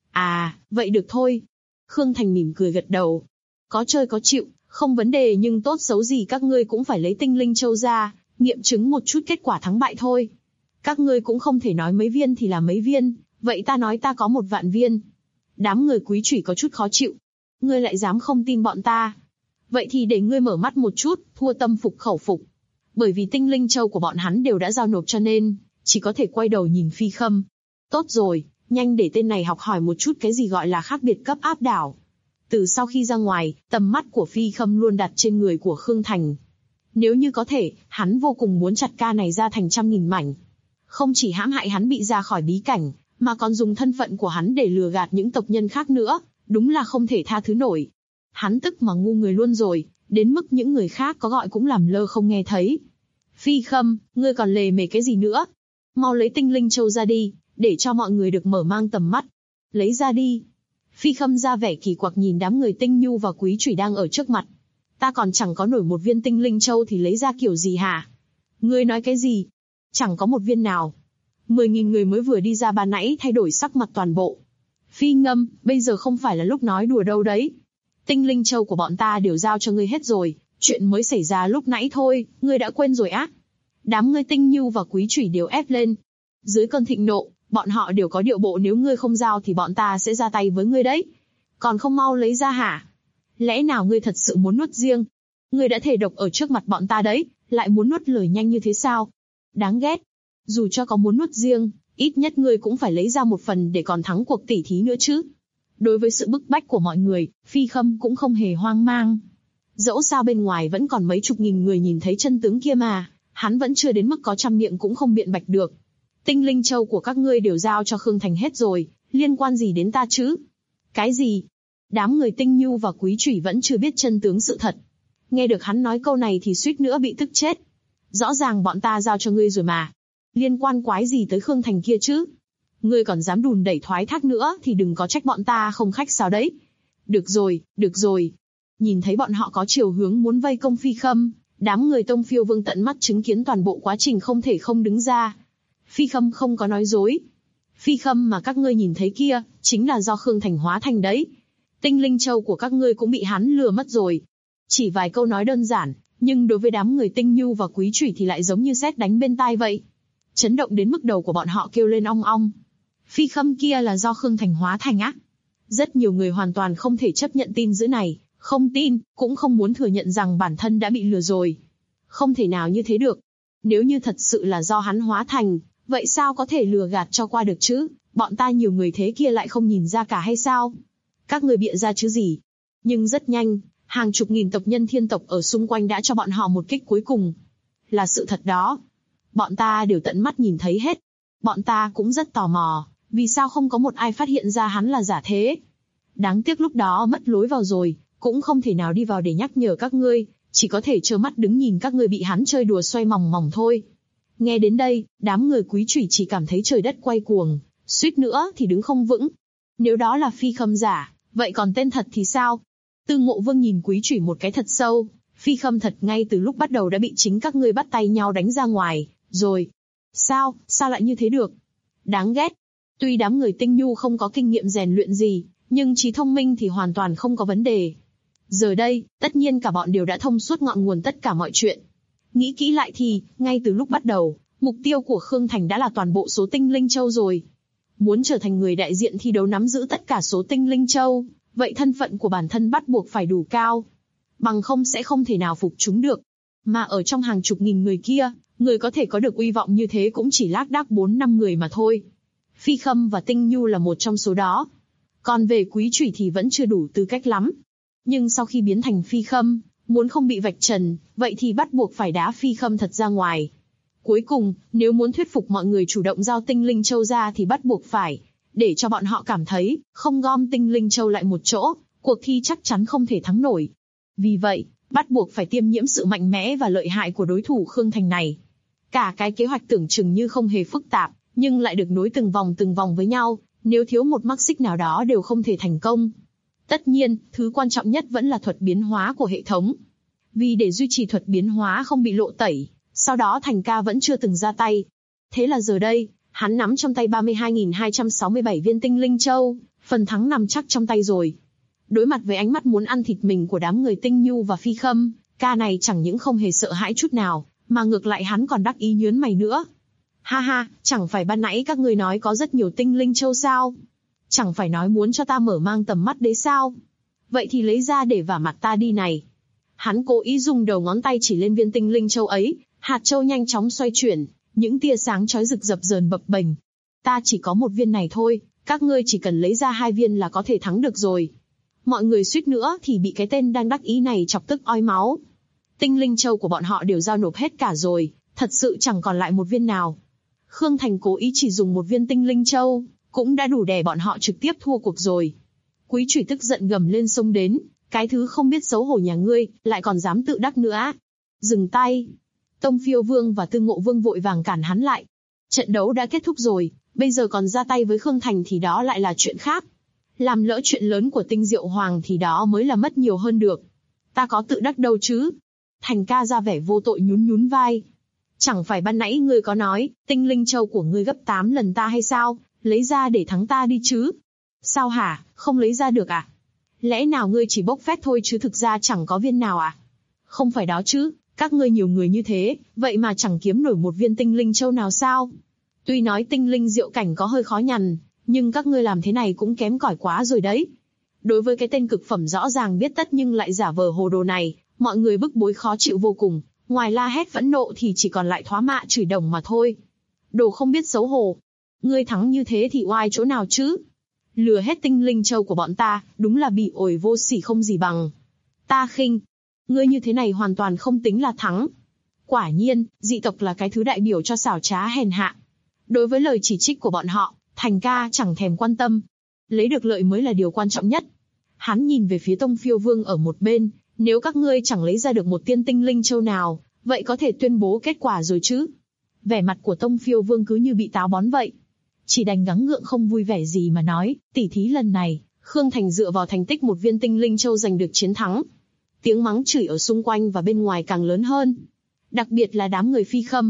À, vậy được thôi. Khương Thành mỉm cười gật đầu. Có chơi có chịu, không vấn đề, nhưng tốt xấu gì các ngươi cũng phải lấy tinh linh châu ra, nghiệm chứng một chút kết quả thắng bại thôi. Các ngươi cũng không thể nói mấy viên thì là mấy viên, vậy ta nói ta có 1 vạn viên. Đám người Quý Chủy có chút khó chịu. Ngươi lại dám không tin bọn ta? Vậy thì để ngươi mở mắt một chút, thua tâm phục khẩu phục. Bởi vì tinh linh châu của bọn hắn đều đã giao nộp cho nên, chỉ có thể quay đầu nhìn Phi Khâm. Tốt rồi, nhanh để tên này học hỏi một chút cái gì gọi là khác biệt cấp áp đảo. Từ sau khi ra ngoài, tầm mắt của Phi Khâm luôn đặt trên người của Khương Thành. Nếu như có thể, hắn vô cùng muốn chặt ca này ra thành trăm nghìn mảnh. Không chỉ hãm hại hắn bị ra khỏi bí cảnh, mà còn dùng thân phận của hắn để lừa gạt những tộc nhân khác nữa, đúng là không thể tha thứ nổi. Hắn tức mà ngu người luôn rồi, đến mức những người khác có gọi cũng làm lơ không nghe thấy. Phi Khâm, ngươi còn lề mề cái gì nữa? Mau lấy tinh linh châu ra đi, để cho mọi người được mở mang tầm mắt. Lấy ra đi. Phi Khâm ra vẻ kỳ quặc nhìn đám người Tinh Nhu và Quý Chủy đang ở trước mặt. Ta còn chẳng có nổi 1 viên tinh linh châu thì lấy ra kiểu gì hả? Ngươi nói cái gì? Chẳng có 1 viên nào. 10.000 người mới vừa đi ra ban nãy thay đổi sắc mặt toàn bộ. Phi Ngâm, bây giờ không phải là lúc nói đùa đâu đấy. Tinh linh châu của bọn ta đều giao cho ngươi hết rồi, chuyện mới xảy ra lúc nãy thôi, ngươi đã quên rồi á? Đám ngươi Tinh Nhu và Quý Chủy đều ép lên. Dưới cơn thịnh nộ, bọn họ đều có điệu bộ, nếu ngươi không giao thì bọn ta sẽ ra tay với ngươi đấy. Còn không mau lấy ra hả? Lẽ nào ngươi thật sự muốn nuốt riêng? Ngươi đã thề độc ở trước mặt bọn ta đấy, lại muốn nuốt lời nhanh như thế sao? Đáng ghét. Dù cho có muốn nuốt riêng, ít nhất ngươi cũng phải lấy ra 1 phần để còn thắng cuộc tỉ thí nữa chứ. Đối với sự bức bách của mọi người, Phi Khâm cũng không hề hoang mang. Dẫu sao bên ngoài vẫn còn mấy chục nghìn người nhìn thấy chân tướng kia mà, hắn vẫn chưa đến mức có trăm miệng cũng không biện bạch được. Tinh linh châu của các ngươi đều giao cho Khương Thành hết rồi, liên quan gì đến ta chứ? Cái gì? Đám người Tinh Nhu và Quý Chủy vẫn chưa biết chân tướng sự thật. Nghe được hắn nói câu này thì suýt nữa bị tức chết. Rõ ràng bọn ta giao cho ngươi rồi mà. Liên quan quái gì tới Khương Thành kia chứ? Ngươi còn dám đùn đẩy thoái thác nữa thì đừng có trách bọn ta không khách sao đấy. Được rồi, được rồi. Nhìn thấy bọn họ có chiều hướng muốn vây công Phi Khâm, đám người Tông Phiêu Vương tận mắt chứng kiến toàn bộ quá trình không thể không đứng ra. Phi Khâm không có nói dối. Phi Khâm mà các ngươi nhìn thấy kia, chính là do Khương Thành hóa thành đấy. Tinh linh châu của các ngươi cũng bị hắn lừa mất rồi. Chỉ vài câu nói đơn giản, nhưng đối với đám người Tinh Nhu và Quý Chủy thì lại giống như sét đánh bên tai vậy. Chấn động đến mức đầu của bọn họ kêu lên ong ong. Phi Khâm kia là do Khương Thành hóa thành á? Rất nhiều người hoàn toàn không thể chấp nhận tin dữ này, không tin, cũng không muốn thừa nhận rằng bản thân đã bị lừa rồi. Không thể nào như thế được. Nếu như thật sự là do hắn hóa thành, vậy sao có thể lừa gạt cho qua được chứ? Bọn ta nhiều người thế kia lại không nhìn ra cả hay sao? Các người bịa ra chứ gì? Nhưng rất nhanh, hàng chục nghìn tộc nhân thiên tộc ở xung quanh đã cho bọn họ một kích cuối cùng. Là sự thật đó. Bọn ta đều tận mắt nhìn thấy hết. Bọn ta cũng rất tò mò, vì sao không có một ai phát hiện ra hắn là giả thế? Đáng tiếc lúc đó mất lối vào rồi, cũng không thể nào đi vào để nhắc nhở các ngươi, chỉ có thể trơ mắt đứng nhìn các ngươi bị hắn chơi đùa xoay mòng mòng thôi. Nghe đến đây, đám người Quý Chủy chỉ cảm thấy trời đất quay cuồng, suýt nữa thì đứng không vững. Nếu đó là Phi Khâm giả, vậy còn tên thật thì sao? Tư Ngộ Vương nhìn Quý Chủy một cái thật sâu, Phi Khâm thật ngay từ lúc bắt đầu đã bị chính các ngươi bắt tay nhau đánh ra ngoài, rồi. Sao lại như thế được? Đáng ghét. Tuy đám người Tinh Nhu không có kinh nghiệm rèn luyện gì, nhưng trí thông minh thì hoàn toàn không có vấn đề. Giờ đây, tất nhiên cả bọn đều đã thông suốt ngọn nguồn tất cả mọi chuyện. Nghĩ kỹ lại thì, ngay từ lúc bắt đầu, mục tiêu của Khương Thành đã là toàn bộ số tinh linh châu rồi. Muốn trở thành người đại diện thi đấu nắm giữ tất cả số tinh linh châu, vậy thân phận của bản thân bắt buộc phải đủ cao. Bằng không sẽ không thể nào phục chúng được. Mà ở trong hàng chục nghìn người kia, người có thể có được uy vọng như thế cũng chỉ lác đác 4-5 người mà thôi. Phi Khâm và Tinh Nhu là một trong số đó. Còn về Quý Chủy thì vẫn chưa đủ tư cách lắm. Nhưng sau khi biến thành Phi Khâm, Muốn không bị vạch trần, vậy thì bắt buộc phải đá Phi Khâm thật ra ngoài. Cuối cùng, nếu muốn thuyết phục mọi người chủ động giao tinh linh châu ra thì bắt buộc phải để cho bọn họ cảm thấy, không gom tinh linh châu lại một chỗ, cuộc thi chắc chắn không thể thắng nổi. Vì vậy, bắt buộc phải tiêm nhiễm sự mạnh mẽ và lợi hại của đối thủ Khương Thành này. Cả cái kế hoạch tưởng chừng như không hề phức tạp, nhưng lại được nối từng vòng với nhau, nếu thiếu một mắc xích nào đó đều không thể thành công. Tất nhiên, thứ quan trọng nhất vẫn là thuật biến hóa của hệ thống. Vì để duy trì thuật biến hóa không bị lộ tẩy, sau đó Thành ca vẫn chưa từng ra tay. Thế là giờ đây, hắn nắm trong tay 32.267 viên tinh linh châu, phần thắng nằm chắc trong tay rồi. Đối mặt với ánh mắt muốn ăn thịt mình của đám người Tinh Nhu và Phi Khâm, ca này chẳng những không hề sợ hãi chút nào, mà ngược lại hắn còn đắc ý nhớn mày nữa. Ha ha, chẳng phải ban nãy các ngươi nói có rất nhiều tinh linh châu sao? Chẳng phải nói muốn cho ta mở mang tầm mắt đấy sao? Vậy thì lấy ra để vả mặt ta đi này. Hắn cố ý dùng đầu ngón tay chỉ lên viên tinh linh châu ấy, hạt châu nhanh chóng xoay chuyển, những tia sáng chói rực dập dờn bập bềnh. Ta chỉ có một viên này thôi, các ngươi chỉ cần lấy ra 2 viên là có thể thắng được rồi. Mọi người suýt nữa thì bị cái tên đang đắc ý này chọc tức ói máu. Tinh linh châu của bọn họ đều giao nộp hết cả rồi, thật sự chẳng còn lại một viên nào. Khương Thành cố ý chỉ dùng một viên tinh linh châu, cũng đã đủ để bọn họ trực tiếp thua cuộc rồi. Quý Chủy tức giận gầm lên xông đến, cái thứ không biết xấu hổ nhà ngươi, lại còn dám tự đắc nữa. Dừng tay. Tông Phiêu Vương và Tư Ngộ Vương vội vàng cản hắn lại. Trận đấu đã kết thúc rồi, bây giờ còn ra tay với Khương Thành thì đó lại là chuyện khác. Làm lỡ chuyện lớn của Tinh Diệu Hoàng thì đó mới là mất nhiều hơn được. Ta có tự đắc đâu chứ. Thành ca ra vẻ vô tội nhún vai. Chẳng phải ban nãy ngươi có nói, tinh linh châu của ngươi gấp 8 lần ta hay sao, lấy ra để thắng ta đi chứ. Sao hả, không lấy ra được à? Lẽ nào ngươi chỉ bốc phét thôi chứ thực ra chẳng có viên nào à? Không phải đó chứ, các ngươi nhiều người như thế, vậy mà chẳng kiếm nổi một viên tinh linh châu nào sao? Tuy nói tinh linh diệu cảnh có hơi khó nhằn, nhưng các ngươi làm thế này cũng kém cỏi quá rồi đấy. Đối với cái tên cực phẩm rõ ràng biết tất nhưng lại giả vờ hồ đồ này, mọi người bức bối khó chịu vô cùng, ngoài la hét phẫn nộ thì chỉ còn lại thoá mạ chửi đồng mà thôi. Đồ không biết xấu hổ. Ngươi thắng như thế thì oai chỗ nào chứ? Lừa hết tinh linh châu của bọn ta, đúng là bị ổi vô sỉ không gì bằng. Ta khinh. Ngươi như thế này hoàn toàn không tính là thắng. Quả nhiên, dị tộc là cái thứ đại biểu cho xảo trá hèn hạ. Đối với lời chỉ trích của bọn họ, Thành ca chẳng thèm quan tâm. Lấy được lợi mới là điều quan trọng nhất. Hắn nhìn về phía Tông Phiêu Vương ở một bên, nếu các ngươi chẳng lấy ra được một tiên tinh linh châu nào, vậy có thể tuyên bố kết quả rồi chứ. Vẻ mặt của Tông Phiêu Vương cứ như bị táo bón vậy. Chỉ đành gắng gượng không vui vẻ gì mà nói, tỉ thí lần này, Khương Thành dựa vào thành tích một viên tinh linh châu giành được chiến thắng. Tiếng mắng chửi ở xung quanh và bên ngoài càng lớn hơn. Đặc biệt là đám người Phi Khâm.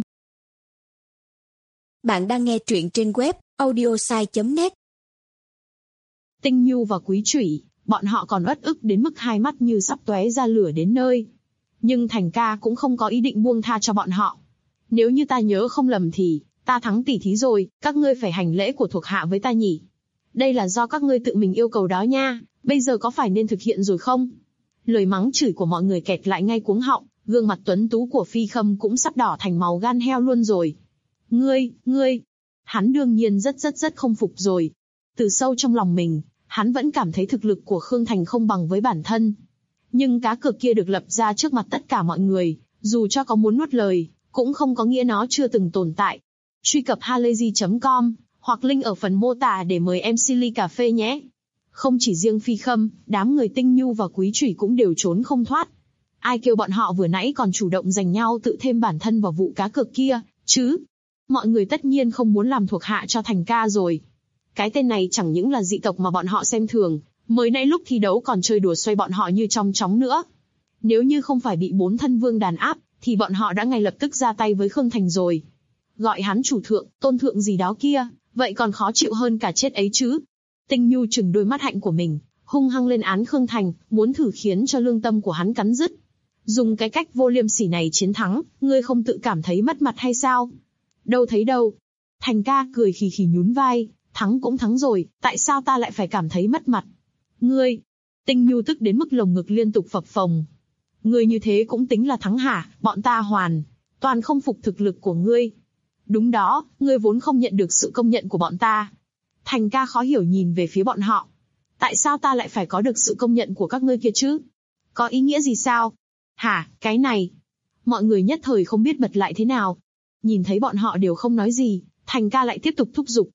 Bạn đang nghe truyện trên web audiosai.net. Tinh Nhu và Quý Chủy, bọn họ còn uất ức đến mức hai mắt như sắp tóe ra lửa đến nơi. Nhưng Thành ca cũng không có ý định buông tha cho bọn họ. Nếu như ta nhớ không lầm thì, ta thắng tỉ thí rồi, các ngươi phải hành lễ của thuộc hạ với ta nhỉ. Đây là do các ngươi tự mình yêu cầu đó nha, bây giờ có phải nên thực hiện rồi không? Lời mắng chửi của mọi người kẹt lại ngay cuống họng, gương mặt tuấn tú của Phi Khâm cũng sắp đỏ thành màu gan heo luôn rồi. Ngươi, hắn đương nhiên rất không phục rồi. Từ sâu trong lòng mình, hắn vẫn cảm thấy thực lực của Khương Thành không bằng với bản thân. Nhưng cá cược kia được lập ra trước mặt tất cả mọi người, dù cho có muốn nuốt lời, cũng không có nghĩa nó chưa từng tồn tại. Truy cập halayzi.com, hoặc link ở phần mô tả để mời MC ly cà phê nhé. Không chỉ riêng Phi Khâm, đám người Tinh Nhu và Quý Chủy cũng đều trốn không thoát. Ai kêu bọn họ vừa nãy còn chủ động giành nhau tự thêm bản thân vào vụ cá cược kia, chứ? Mọi người tất nhiên không muốn làm thuộc hạ cho Thành ca rồi. Cái tên này chẳng những là dị tộc mà bọn họ xem thường, mới nãy lúc thi đấu còn chơi đùa xoay bọn họ như trong chóng nữa. Nếu như không phải bị 4 thân vương đàn áp, thì bọn họ đã ngay lập tức ra tay với Khương Thành rồi. Gọi hắn chủ thượng, tôn thượng gì đó kia, vậy còn khó chịu hơn cả chết ấy chứ. Tinh Nhu trừng đôi mắt hạnh của mình, hung hăng lên án Khương Thành, muốn thử khiến cho lương tâm của hắn cắn rứt. Dùng cái cách vô liêm sỉ này chiến thắng, ngươi không tự cảm thấy mất mặt hay sao? Đâu thấy đâu. Thành ca cười khì khì nhún vai, thắng cũng thắng rồi, tại sao ta lại phải cảm thấy mất mặt? Ngươi! Tinh Nhu tức đến mức lồng ngực liên tục phập phồng. Ngươi như thế cũng tính là thắng hả? Bọn ta hoàn toàn không phục thực lực của ngươi. Đúng đó, ngươi vốn không nhận được sự công nhận của bọn ta. Thành ca khó hiểu nhìn về phía bọn họ. Tại sao ta lại phải có được sự công nhận của các ngươi kia chứ? Có ý nghĩa gì sao? Hả, cái này? Mọi người nhất thời không biết bật lại thế nào. Nhìn thấy bọn họ đều không nói gì, Thành ca lại tiếp tục thúc giục.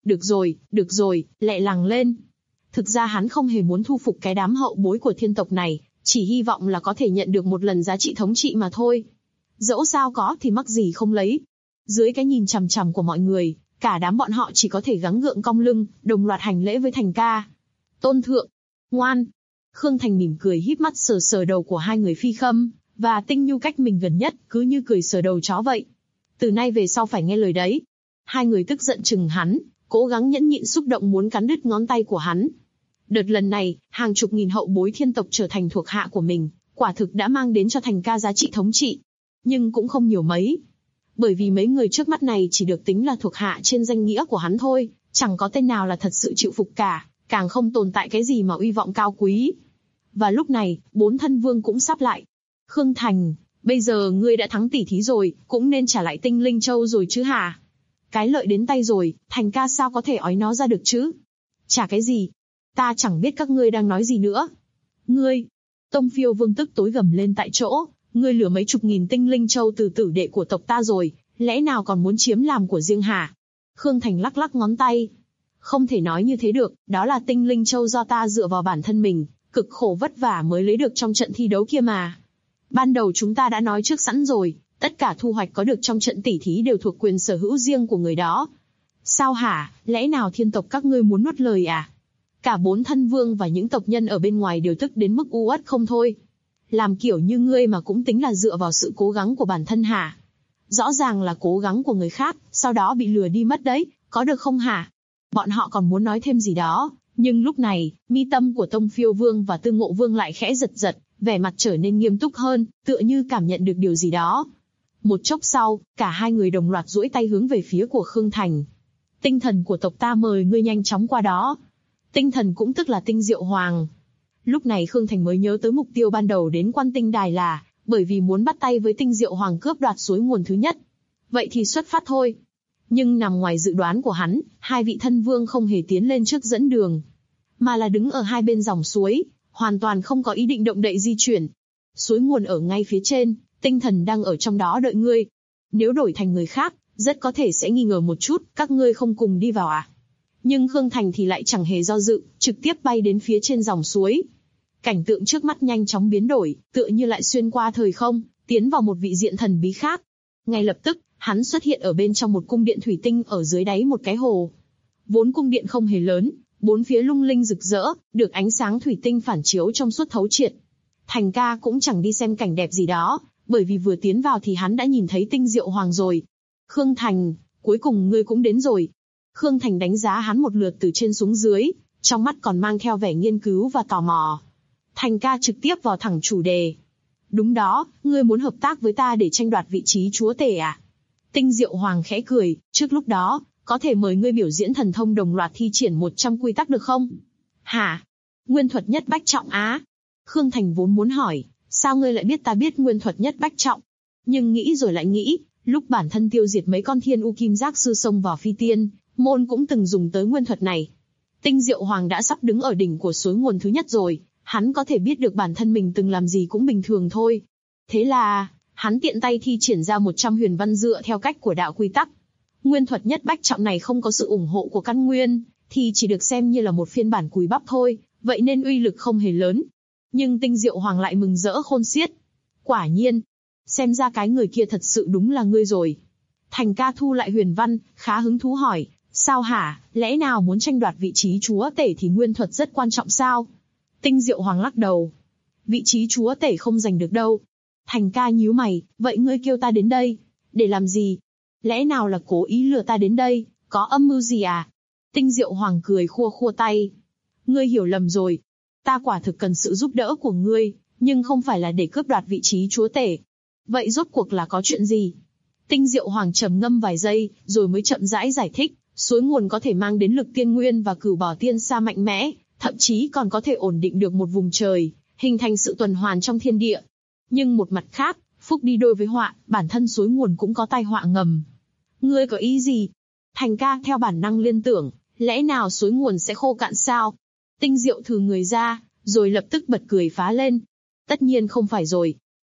Được rồi, lẹ làng lên. Thực ra hắn không hề muốn thu phục cái đám hậu bối của thiên tộc này, chỉ hy vọng là có thể nhận được một lần giá trị thống trị mà thôi. Dẫu sao có thì mắc gì không lấy. Dưới cái nhìn chằm chằm của mọi người, cả đám bọn họ chỉ có thể gắng gượng cong lưng, đồng loạt hành lễ với Thành ca. Tôn thượng, ngoan. Khương Thành mỉm cười híp mắt sờ sờ đầu của hai người Phi Khâm và Tinh Nhu cách mình gần nhất, cứ như cười sờ đầu chó vậy. Từ nay về sau phải nghe lời đấy. Hai người tức giận chừng hắn, cố gắng nhẫn nhịn xúc động muốn cắn đứt ngón tay của hắn. Đợt lần này, hàng chục nghìn hậu bối thiên tộc trở thành thuộc hạ của mình, quả thực đã mang đến cho Thành ca giá trị thống trị. Nhưng cũng không nhiều mấy. Bởi vì mấy người trước mắt này chỉ được tính là thuộc hạ trên danh nghĩa của hắn thôi, chẳng có tên nào là thật sự chịu phục cả, càng không tồn tại cái gì mà uy vọng cao quý. Và lúc này, 4 thân vương cũng sắp lại. Khương Thành, bây giờ ngươi đã thắng tỷ thí rồi, cũng nên trả lại Tinh Linh Châu rồi chứ hả? Cái lợi đến tay rồi, Thành ca sao có thể ói nó ra được chứ? Trả cái gì? Ta chẳng biết các ngươi đang nói gì nữa. Ngươi! Tông Phiêu Vương tức tối gầm lên tại chỗ, ngươi lừa mấy chục nghìn Tinh Linh Châu từ tử đệ của tộc ta rồi, lẽ nào còn muốn chiếm làm của riêng hả? Khương Thành lắc lắc ngón tay. Không thể nói như thế được, đó là Tinh Linh Châu do ta dựa vào bản thân mình, cực khổ vất vả mới lấy được trong trận thi đấu kia mà. Ban đầu chúng ta đã nói trước sẵn rồi, tất cả thu hoạch có được trong trận tỷ thí đều thuộc quyền sở hữu riêng của người đó. Sao hả, lẽ nào thiên tộc các ngươi muốn nuốt lời à? Cả 4 thân vương và những tộc nhân ở bên ngoài đều tức đến mức u uất không thôi. Làm kiểu như ngươi mà cũng tính là dựa vào sự cố gắng của bản thân hả? Rõ ràng là cố gắng của người khác, sau đó bị lừa đi mất đấy, có được không hả? Bọn họ còn muốn nói thêm gì đó, nhưng lúc này, mi tâm của Tông Phiêu Vương và Tư Ngộ Vương lại khẽ giật giật, vẻ mặt trở nên nghiêm túc hơn, tựa như cảm nhận được điều gì đó. Một chốc sau, cả hai người đồng loạt duỗi tay hướng về phía của Khương Thành. Tinh thần của tộc ta mời ngươi nhanh chóng qua đó. Tinh thần cũng tức là Tinh Diệu Hoàng. Lúc này Khương Thành mới nhớ tới mục tiêu ban đầu đến Quan Tinh Đài là, bởi vì muốn bắt tay với Tinh Diệu Hoàng cướp đoạt suối nguồn thứ nhất. Vậy thì xuất phát thôi. Nhưng nằm ngoài dự đoán của hắn, hai vị thân vương không hề tiến lên trước dẫn đường, mà là đứng ở hai bên dòng suối, hoàn toàn không có ý định động đậy di chuyển. Suối nguồn ở ngay phía trên, tinh thần đang ở trong đó đợi ngươi. Nếu đổi thành người khác, rất có thể sẽ nghi ngờ một chút, các ngươi không cùng đi vào à? Nhưng Khương Thành thì lại chẳng hề do dự, trực tiếp bay đến phía trên dòng suối. Cảnh tượng trước mắt nhanh chóng biến đổi, tựa như lại xuyên qua thời không, tiến vào một vị diện thần bí khác. Ngay lập tức, hắn xuất hiện ở bên trong một cung điện thủy tinh ở dưới đáy một cái hồ. Vốn cung điện không hề lớn, bốn phía lung linh rực rỡ, được ánh sáng thủy tinh phản chiếu trong suốt thấu triệt. Thành ca cũng chẳng đi xem cảnh đẹp gì đó, bởi vì vừa tiến vào thì hắn đã nhìn thấy Tinh Diệu Hoàng rồi. Khương Thành, cuối cùng ngươi cũng đến rồi. Khương Thành đánh giá hắn một lượt từ trên xuống dưới, trong mắt còn mang theo vẻ nghiên cứu và tò mò. Thành ca trực tiếp vào thẳng chủ đề. Đúng đó, ngươi muốn hợp tác với ta để tranh đoạt vị trí chúa tể à? Tinh Diệu Hoàng khẽ cười, trước lúc đó, có thể mời ngươi biểu diễn thần thông đồng loạt thi triển 100 quy tắc được không? Hả? Nguyên thuật nhất bách trọng á? Khương Thành vốn muốn hỏi, sao ngươi lại biết ta biết nguyên thuật nhất bách trọng? Nhưng nghĩ rồi lại nghĩ, lúc bản thân tiêu diệt mấy con thiên u kim giác sư xông vào phi tiên, môn cũng từng dùng tới nguyên thuật này. Tinh Diệu Hoàng đã sắp đứng ở đỉnh của suối nguồn thứ nhất rồi, hắn có thể biết được bản thân mình từng làm gì cũng bình thường thôi. Thế là, hắn tiện tay thi triển ra 100 huyền văn dựa theo cách của đạo quy tắc. Nguyên thuật nhất bách trọng này không có sự ủng hộ của căn nguyên, thì chỉ được xem như là một phiên bản cùi bắp thôi, vậy nên uy lực không hề lớn. Nhưng Tinh Diệu Hoàng lại mừng rỡ khôn xiết. Quả nhiên, xem ra cái người kia thật sự đúng là ngươi rồi. Thành ca thu lại huyền văn, khá hứng thú hỏi, sao hả, lẽ nào muốn tranh đoạt vị trí chúa tể thì nguyên thuật rất quan trọng sao? Tinh Diệu Hoàng lắc đầu. Vị trí chúa tể không giành được đâu. Thành ca nhíu mày, vậy ngươi kêu ta đến đây, để làm gì? Lẽ nào là cố ý lừa ta đến đây, có âm mưu gì à? Tinh Diệu Hoàng cười khua khua tay. Ngươi hiểu lầm rồi. Ta quả thực cần sự giúp đỡ của ngươi, nhưng không phải là để cướp đoạt vị trí chúa tể. Vậy rốt cuộc là có chuyện gì? Tinh Diệu Hoàng trầm ngâm vài giây, rồi mới chậm rãi giải thích. Suối nguồn có thể mang đến lực tiên nguyên và cửu bảo tiên sa mạnh mẽ, thậm chí còn có thể ổn định được một vùng trời, hình thành sự tuần hoàn trong thiên địa. Nhưng một mặt khác, phúc đi đôi với họa, bản thân suối nguồn cũng có tai họa ngầm. Ngươi có ý gì? Thành ca theo bản năng liên tưởng, lẽ nào suối nguồn sẽ khô cạn sao? Tinh Diệu thừ người ra, rồi lập tức bật cười phá lên. Tất nhiên không phải rồi.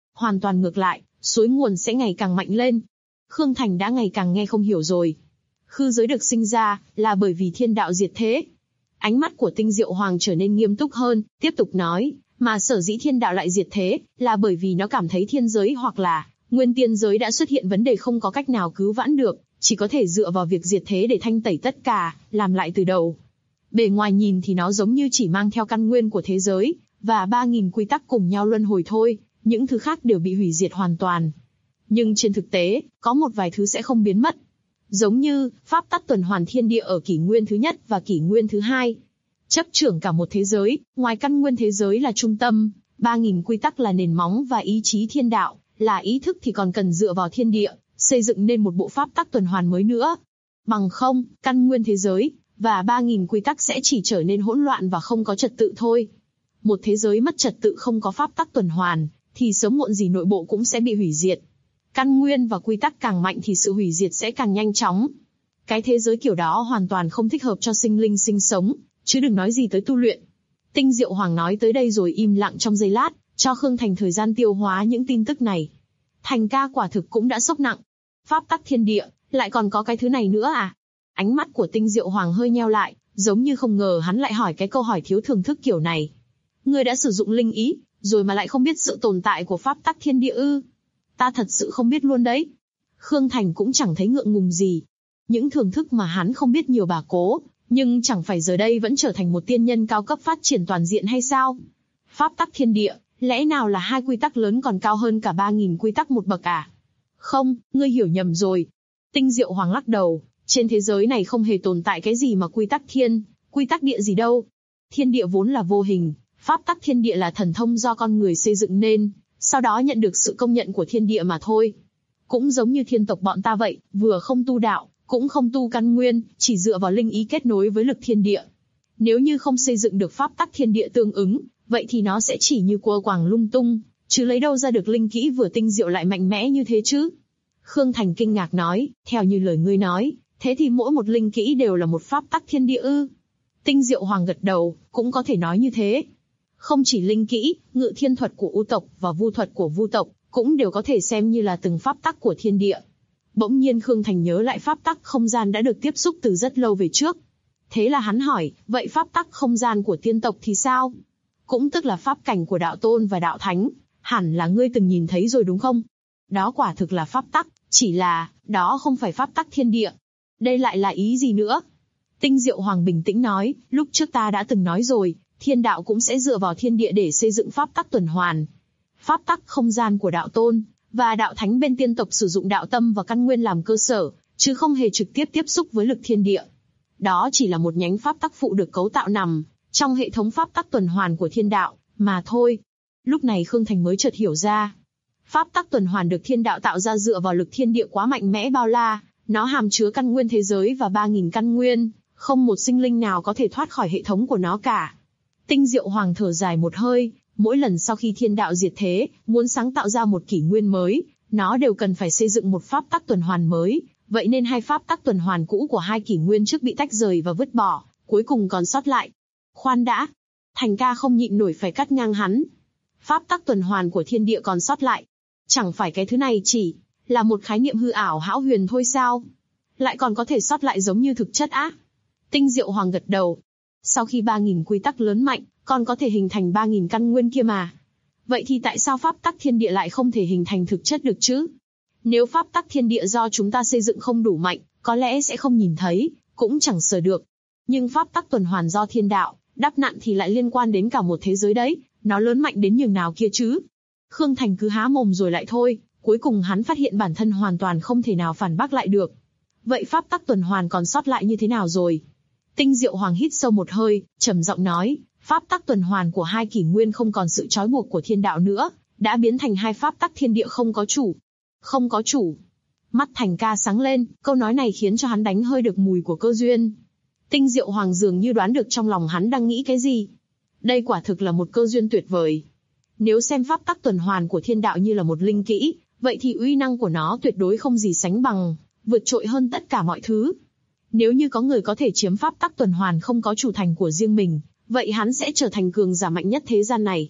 Hoàn toàn ngược lại, suối nguồn sẽ ngày càng mạnh lên. Khương Thành đã ngày càng nghe không hiểu rồi. Khư giới được sinh ra, là bởi vì thiên đạo diệt thế. Ánh mắt của Tinh Diệu Hoàng trở nên nghiêm túc hơn, tiếp tục nói, mà sở dĩ thiên đạo lại diệt thế, là bởi vì nó cảm thấy thiên giới hoặc là nguyên tiên giới đã xuất hiện vấn đề không có cách nào cứu vãn được, chỉ có thể dựa vào việc diệt thế để thanh tẩy tất cả, làm lại từ đầu. Bề ngoài nhìn thì nó giống như chỉ mang theo căn nguyên của thế giới, và 3.000 quy tắc cùng nhau luân hồi thôi, những thứ khác đều bị hủy diệt hoàn toàn. Nhưng trên thực tế, có một vài thứ sẽ không biến mất. Giống như, pháp tắc tuần hoàn thiên địa ở kỷ nguyên thứ nhất và kỷ nguyên thứ hai. Chấp trưởng cả một thế giới, ngoài căn nguyên thế giới là trung tâm, 3.000 quy tắc là nền móng và ý chí thiên đạo, là ý thức thì còn cần dựa vào thiên địa, xây dựng nên một bộ pháp tắc tuần hoàn mới nữa. Bằng không, căn nguyên thế giới, và 3.000 quy tắc sẽ chỉ trở nên hỗn loạn và không có trật tự thôi. Một thế giới mất trật tự không có pháp tắc tuần hoàn, thì sớm muộn gì nội bộ cũng sẽ bị hủy diệt. Căn nguyên và quy tắc càng mạnh thì sự hủy diệt sẽ càng nhanh chóng. Cái thế giới kiểu đó hoàn toàn không thích hợp cho sinh linh sinh sống, chứ đừng nói gì tới tu luyện. Tinh Diệu Hoàng nói tới đây rồi im lặng trong giây lát, cho Khương Thành thời gian tiêu hóa những tin tức này. Thành ca quả thực cũng đã sốc nặng. Pháp tắc thiên địa, lại còn có cái thứ này nữa à? Ánh mắt của Tinh Diệu Hoàng hơi nheo lại, giống như không ngờ hắn lại hỏi cái câu hỏi thiếu thưởng thức kiểu này. Ngươi đã sử dụng linh ý, rồi mà lại không biết sự tồn tại của pháp tắc thiên địa ư? Ta thật sự không biết luôn đấy. Khương Thành cũng chẳng thấy ngượng ngùng gì. Những thưởng thức mà hắn không biết nhiều bà cố, nhưng chẳng phải giờ đây vẫn trở thành một tiên nhân cao cấp phát triển toàn diện hay sao? Pháp tắc thiên địa, lẽ nào là hai quy tắc lớn còn cao hơn cả 3.000 quy tắc một bậc à? Không, ngươi hiểu nhầm rồi. Tinh Diệu Hoàng lắc đầu, trên thế giới này không hề tồn tại cái gì mà quy tắc thiên, quy tắc địa gì đâu. Thiên địa vốn là vô hình, pháp tắc thiên địa là thần thông do con người xây dựng nên, sau đó nhận được sự công nhận của thiên địa mà thôi. Cũng giống như thiên tộc bọn ta vậy, vừa không tu đạo, cũng không tu căn nguyên, chỉ dựa vào linh ý kết nối với lực thiên địa. Nếu như không xây dựng được pháp tắc thiên địa tương ứng, vậy thì nó sẽ chỉ như cua quàng lung tung, chứ lấy đâu ra được linh kỹ vừa tinh diệu lại mạnh mẽ như thế chứ? Khương Thành kinh ngạc nói, theo như lời ngươi nói, thế thì mỗi một linh kỹ đều là một pháp tắc thiên địa ư? Tinh Diệu Hoàng gật đầu, cũng có thể nói như thế. Không chỉ linh kỹ, ngự thiên thuật của U tộc và vu thuật của Vu tộc, cũng đều có thể xem như là từng pháp tắc của thiên địa. Bỗng nhiên Khương Thành nhớ lại pháp tắc không gian đã được tiếp xúc từ rất lâu về trước. Thế là hắn hỏi, vậy pháp tắc không gian của tiên tộc thì sao? Cũng tức là pháp cảnh của đạo tôn và đạo thánh, hẳn là ngươi từng nhìn thấy rồi đúng không? Đó quả thực là pháp tắc, chỉ là, đó không phải pháp tắc thiên địa. Đây lại là ý gì nữa? Tinh Diệu Hoàng bình tĩnh nói, lúc trước ta đã từng nói rồi, thiên đạo cũng sẽ dựa vào thiên địa để xây dựng pháp tắc tuần hoàn. Pháp tắc không gian của đạo tôn và đạo thánh bên tiên tộc sử dụng đạo tâm và căn nguyên làm cơ sở, chứ không hề trực tiếp tiếp xúc với lực thiên địa. Đó chỉ là một nhánh pháp tắc phụ được cấu tạo nằm trong hệ thống pháp tắc tuần hoàn của thiên đạo, mà thôi. Lúc này Khương Thành mới chợt hiểu ra. Pháp tắc tuần hoàn được thiên đạo tạo ra dựa vào lực thiên địa quá mạnh mẽ bao la, nó hàm chứa căn nguyên thế giới và 3.000 căn nguyên, không một sinh linh nào có thể thoát khỏi hệ thống của nó cả. Tinh Diệu Hoàng thở dài một hơi, mỗi lần sau khi thiên đạo diệt thế, muốn sáng tạo ra một kỷ nguyên mới, nó đều cần phải xây dựng một pháp tắc tuần hoàn mới, vậy nên hai pháp tắc tuần hoàn cũ của hai kỷ nguyên trước bị tách rời và vứt bỏ, cuối cùng còn sót lại. Khoan đã, Thành ca không nhịn nổi phải cắt ngang hắn. Pháp tắc tuần hoàn của thiên địa còn sót lại, chẳng phải cái thứ này chỉ là một khái niệm hư ảo hão huyền thôi sao? Lại còn có thể sót lại giống như thực chất á? Tinh Diệu Hoàng gật đầu. Sau khi 3.000 quy tắc lớn mạnh, còn có thể hình thành 3.000 căn nguyên kia mà. Vậy thì tại sao pháp tắc thiên địa lại không thể hình thành thực chất được chứ? Nếu pháp tắc thiên địa do chúng ta xây dựng không đủ mạnh, có lẽ sẽ không nhìn thấy, cũng chẳng sờ được. Nhưng pháp tắc tuần hoàn do thiên đạo đắp nặn thì lại liên quan đến cả một thế giới đấy, nó lớn mạnh đến nhường nào kia chứ? Khương Thành cứ há mồm rồi lại thôi, cuối cùng hắn phát hiện bản thân hoàn toàn không thể nào phản bác lại được. Vậy pháp tắc tuần hoàn còn sót lại như thế nào rồi? Tinh Diệu Hoàng hít sâu một hơi, trầm giọng nói, pháp tắc tuần hoàn của hai kỷ nguyên không còn sự trói buộc của thiên đạo nữa, đã biến thành hai pháp tắc thiên địa không có chủ. Không có chủ. Mắt Thành ca sáng lên, câu nói này khiến cho hắn đánh hơi được mùi của cơ duyên. Tinh Diệu Hoàng dường như đoán được trong lòng hắn đang nghĩ cái gì. Đây quả thực là một cơ duyên tuyệt vời. Nếu xem pháp tắc tuần hoàn của thiên đạo như là một linh kỹ, vậy thì uy năng của nó tuyệt đối không gì sánh bằng, vượt trội hơn tất cả mọi thứ. Nếu như có người có thể chiếm pháp tắc tuần hoàn không có chủ thành của riêng mình, vậy hắn sẽ trở thành cường giả mạnh nhất thế gian này.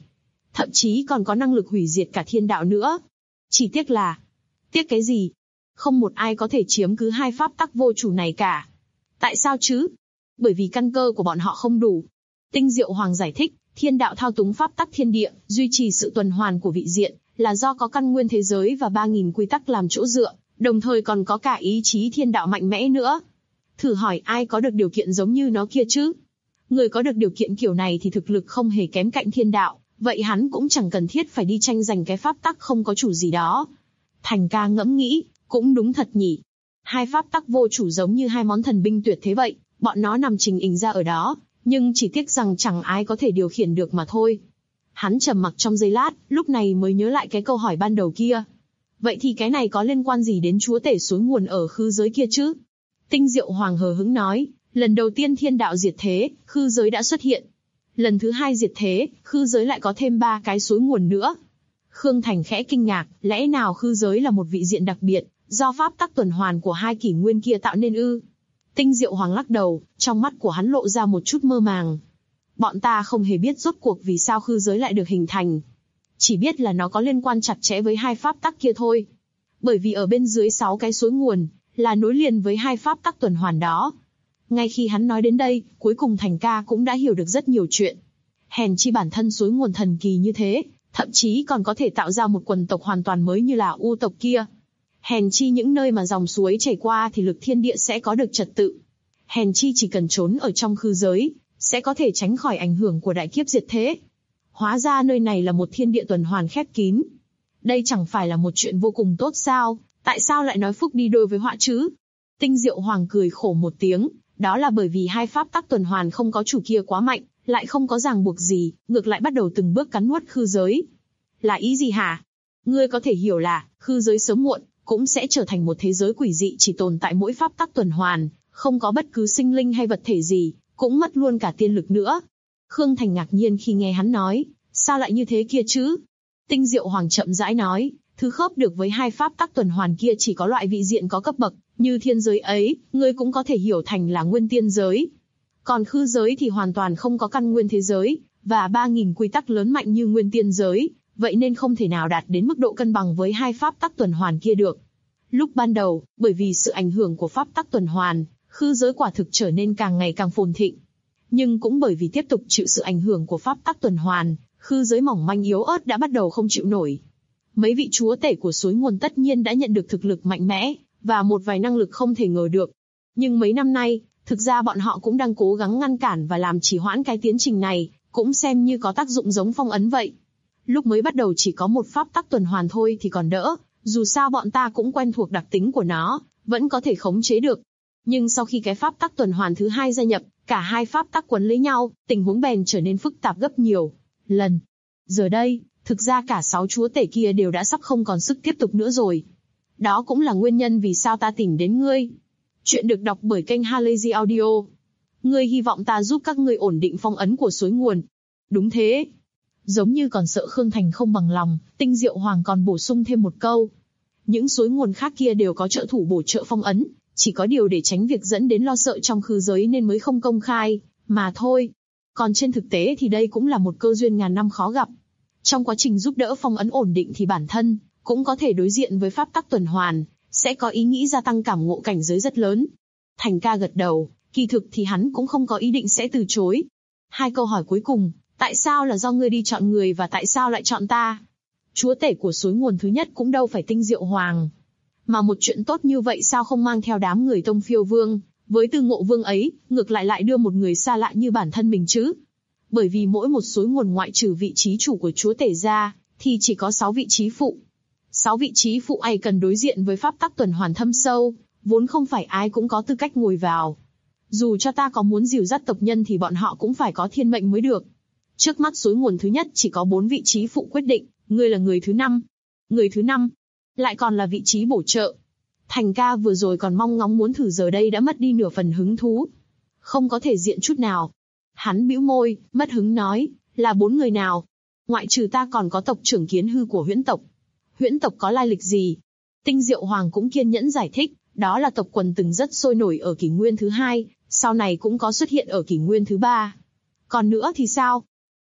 thậm chí còn có năng lực hủy diệt cả thiên đạo nữa. Chỉ tiếc là... Tiếc cái gì? Không một ai có thể chiếm cứ hai pháp tắc vô chủ này cả. Tại sao chứ? Bởi vì căn cơ của bọn họ không đủ. Tinh Diệu Hoàng giải thích, thiên đạo thao túng pháp tắc thiên địa, duy trì sự tuần hoàn của vị diện, là do có căn nguyên thế giới và 3.000 quy tắc làm chỗ dựa, đồng thời còn có cả ý chí thiên đạo mạnh mẽ nữa. Thử hỏi ai có được điều kiện giống như nó kia chứ? Người có được điều kiện kiểu này thì thực lực không hề kém cạnh thiên đạo, vậy hắn cũng chẳng cần thiết phải đi tranh giành cái pháp tắc không có chủ gì đó. Thành Ca ngẫm nghĩ, cũng đúng thật nhỉ. Hai pháp tắc vô chủ giống như hai món thần binh tuyệt thế vậy, bọn nó nằm trình hình ra ở đó, nhưng chỉ tiếc rằng chẳng ai có thể điều khiển được mà thôi. Hắn trầm mặc trong giây lát, lúc này mới nhớ lại cái câu hỏi ban đầu kia. Vậy thì cái này có liên quan gì đến chúa tể suối nguồn ở khư giới kia chứ? Tinh Diệu Hoàng hờ hững nói, lần đầu tiên thiên đạo diệt thế, khư giới đã xuất hiện. Lần thứ hai diệt thế, khư giới lại có thêm 3 cái suối nguồn nữa. Khương Thành khẽ kinh ngạc, lẽ nào khư giới là một vị diện đặc biệt, do pháp tắc tuần hoàn của hai kỷ nguyên kia tạo nên ư? Tinh Diệu Hoàng lắc đầu, trong mắt của hắn lộ ra một chút mơ màng. Bọn ta không hề biết rốt cuộc vì sao khư giới lại được hình thành. Chỉ biết là nó có liên quan chặt chẽ với hai pháp tắc kia thôi. Bởi vì ở bên dưới 6 cái suối nguồn, là nối liền với hai pháp tắc tuần hoàn đó. Ngay khi hắn nói đến đây, cuối cùng Thành Ca cũng đã hiểu được rất nhiều chuyện. Hèn chi bản thân suối nguồn thần kỳ như thế, thậm chí còn có thể tạo ra một quần tộc hoàn toàn mới như là U tộc kia. Hèn chi những nơi mà dòng suối chảy qua thì lực thiên địa sẽ có được trật tự. Hèn chi chỉ cần trốn ở trong khư giới, sẽ có thể tránh khỏi ảnh hưởng của đại kiếp diệt thế. Hóa ra nơi này là một thiên địa tuần hoàn khép kín. Đây chẳng phải là một chuyện vô cùng tốt sao, tại sao lại nói phúc đi đôi với họa chứ? Tinh Diệu Hoàng cười khổ một tiếng, đó là bởi vì hai pháp tắc tuần hoàn không có chủ kia quá mạnh, lại không có ràng buộc gì, ngược lại bắt đầu từng bước cắn nuốt khư giới. Là ý gì hả? Ngươi có thể hiểu là, khư giới sớm muộn, cũng sẽ trở thành một thế giới quỷ dị chỉ tồn tại mỗi pháp tắc tuần hoàn, không có bất cứ sinh linh hay vật thể gì, cũng mất luôn cả tiên lực nữa. Khương Thành ngạc nhiên khi nghe hắn nói, sao lại như thế kia chứ? Tinh Diệu Hoàng chậm rãi nói, thứ khớp được với hai pháp tắc tuần hoàn kia chỉ có loại vị diện có cấp bậc, như thiên giới ấy, ngươi cũng có thể hiểu thành là nguyên tiên giới. Còn khư giới thì hoàn toàn không có căn nguyên thế giới, và 3.000 quy tắc lớn mạnh như nguyên tiên giới, vậy nên không thể nào đạt đến mức độ cân bằng với hai pháp tắc tuần hoàn kia được. Lúc ban đầu, bởi vì sự ảnh hưởng của pháp tắc tuần hoàn, khư giới quả thực trở nên càng ngày càng phồn thịnh. Nhưng cũng bởi vì tiếp tục chịu sự ảnh hưởng của pháp tắc tuần hoàn, khư giới mỏng manh yếu ớt đã bắt đầu không chịu nổi. Mấy vị chúa tể của suối nguồn tất nhiên đã nhận được thực lực mạnh mẽ, và một vài năng lực không thể ngờ được. Nhưng mấy năm nay, thực ra bọn họ cũng đang cố gắng ngăn cản và làm trì hoãn cái tiến trình này, cũng xem như có tác dụng giống phong ấn vậy. Lúc mới bắt đầu chỉ có một pháp tắc tuần hoàn thôi thì còn đỡ, dù sao bọn ta cũng quen thuộc đặc tính của nó, vẫn có thể khống chế được. Nhưng sau khi cái pháp tắc tuần hoàn thứ hai gia nhập, cả hai pháp tắc quấn lấy nhau, tình huống bèn trở nên phức tạp gấp nhiều lần. Giờ đây, thực ra cả 6 chúa tể kia đều đã sắp không còn sức tiếp tục nữa rồi. Đó cũng là nguyên nhân vì sao ta tìm đến ngươi. Chuyện được đọc bởi kênh Halazy Audio. Ngươi hy vọng ta giúp các ngươi ổn định phong ấn của suối nguồn. Đúng thế. Giống như còn sợ Khương Thành không bằng lòng, Tinh Diệu Hoàng còn bổ sung thêm một câu. Những suối nguồn khác kia đều có trợ thủ bổ trợ phong ấn, chỉ có điều để tránh việc dẫn đến lo sợ trong khư giới nên mới không công khai, mà thôi. Còn trên thực tế thì đây cũng là một cơ duyên ngàn năm khó gặp. Trong quá trình giúp đỡ phong ấn ổn định thì bản thân cũng có thể đối diện với pháp tắc tuần hoàn, sẽ có ý nghĩ gia tăng cảm ngộ cảnh giới rất lớn. Thành Ca gật đầu, kỳ thực thì hắn cũng không có ý định sẽ từ chối. Hai câu hỏi cuối cùng, tại sao là do ngươi đi chọn người và tại sao lại chọn ta? Chúa tể của suối nguồn thứ nhất cũng đâu phải Tinh Diệu Hoàng. Mà một chuyện tốt như vậy sao không mang theo đám người Tông Phiêu Vương, với Tư Ngộ Vương ấy, ngược lại đưa một người xa lạ như bản thân mình chứ? Bởi vì mỗi một suối nguồn ngoại trừ vị trí chủ của chúa tể ra, thì chỉ có 6 vị trí phụ. 6 vị trí phụ ấy cần đối diện với pháp tắc tuần hoàn thâm sâu, vốn không phải ai cũng có tư cách ngồi vào. Dù cho ta có muốn dìu dắt tộc nhân thì bọn họ cũng phải có thiên mệnh mới được. Trước mắt suối nguồn thứ nhất chỉ có 4 vị trí phụ quyết định, ngươi là người thứ 5. Người thứ 5, lại còn là vị trí bổ trợ. Thành Ca vừa rồi còn mong ngóng muốn thử, giờ đây đã mất đi nửa phần hứng thú. Không có thể diện chút nào. Hắn bĩu môi, mất hứng nói, là 4 người nào? Ngoại trừ ta còn có tộc trưởng Kiến Hư của Huyễn tộc. Huyễn tộc có lai lịch gì? Tinh Diệu Hoàng cũng kiên nhẫn giải thích, đó là tộc quần từng rất sôi nổi ở kỷ nguyên thứ 2, sau này cũng có xuất hiện ở kỷ nguyên thứ 3. Còn nữa thì sao?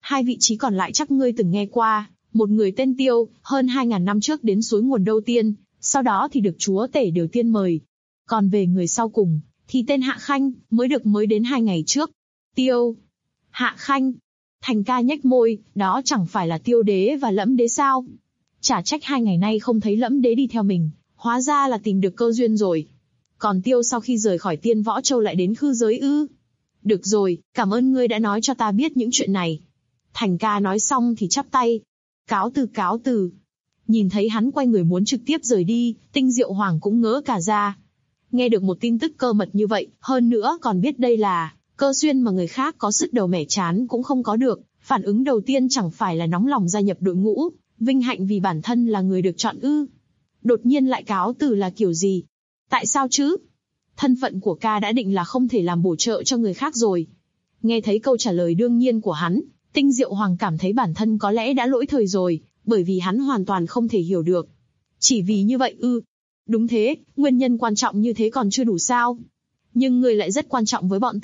Hai vị trí còn lại chắc ngươi từng nghe qua, một người tên Tiêu, hơn 2.000 năm trước đến suối nguồn Đâu Tiên, sau đó thì được chúa tể Điều Tiên mời. Còn về người sau cùng, thì tên Hạ Khanh, mới đến 2 ngày trước. Tiêu, Hạ Khanh. Thành ca nhếch môi, đó chẳng phải là Tiêu đế và Lẫm đế sao? Chả trách 2 ngày nay không thấy Lẫm đế đi theo mình, hóa ra là tìm được cơ duyên rồi. Còn Tiêu sau khi rời khỏi Tiên Võ Châu lại đến Khư Giới ư? Được rồi, cảm ơn ngươi đã nói cho ta biết những chuyện này. Thành ca nói xong thì chắp tay. Cáo từ cáo từ. Nhìn thấy hắn quay người muốn trực tiếp rời đi, Tinh Diệu Hoàng cũng ngỡ cả ra. Nghe được một tin tức cơ mật như vậy, hơn nữa còn biết đây là cơ duyên mà người khác có sứt đầu mẻ trán cũng không có được, phản ứng đầu tiên chẳng phải là nóng lòng gia nhập đội ngũ, vinh hạnh vì bản thân là người được chọn ư. Đột nhiên lại cáo từ là kiểu gì? Tại sao chứ? Thân phận của ca đã định là không thể làm bổ trợ cho người khác rồi. Nghe thấy câu trả lời đương nhiên của hắn, Tinh Diệu Hoàng cảm thấy bản thân có lẽ đã lỗi thời rồi, bởi vì hắn hoàn toàn không thể hiểu được. Chỉ vì như vậy ư? Đúng thế, nguyên nhân quan trọng như thế còn chưa đủ sao? Nhưng người lại rất quan trọng với bọn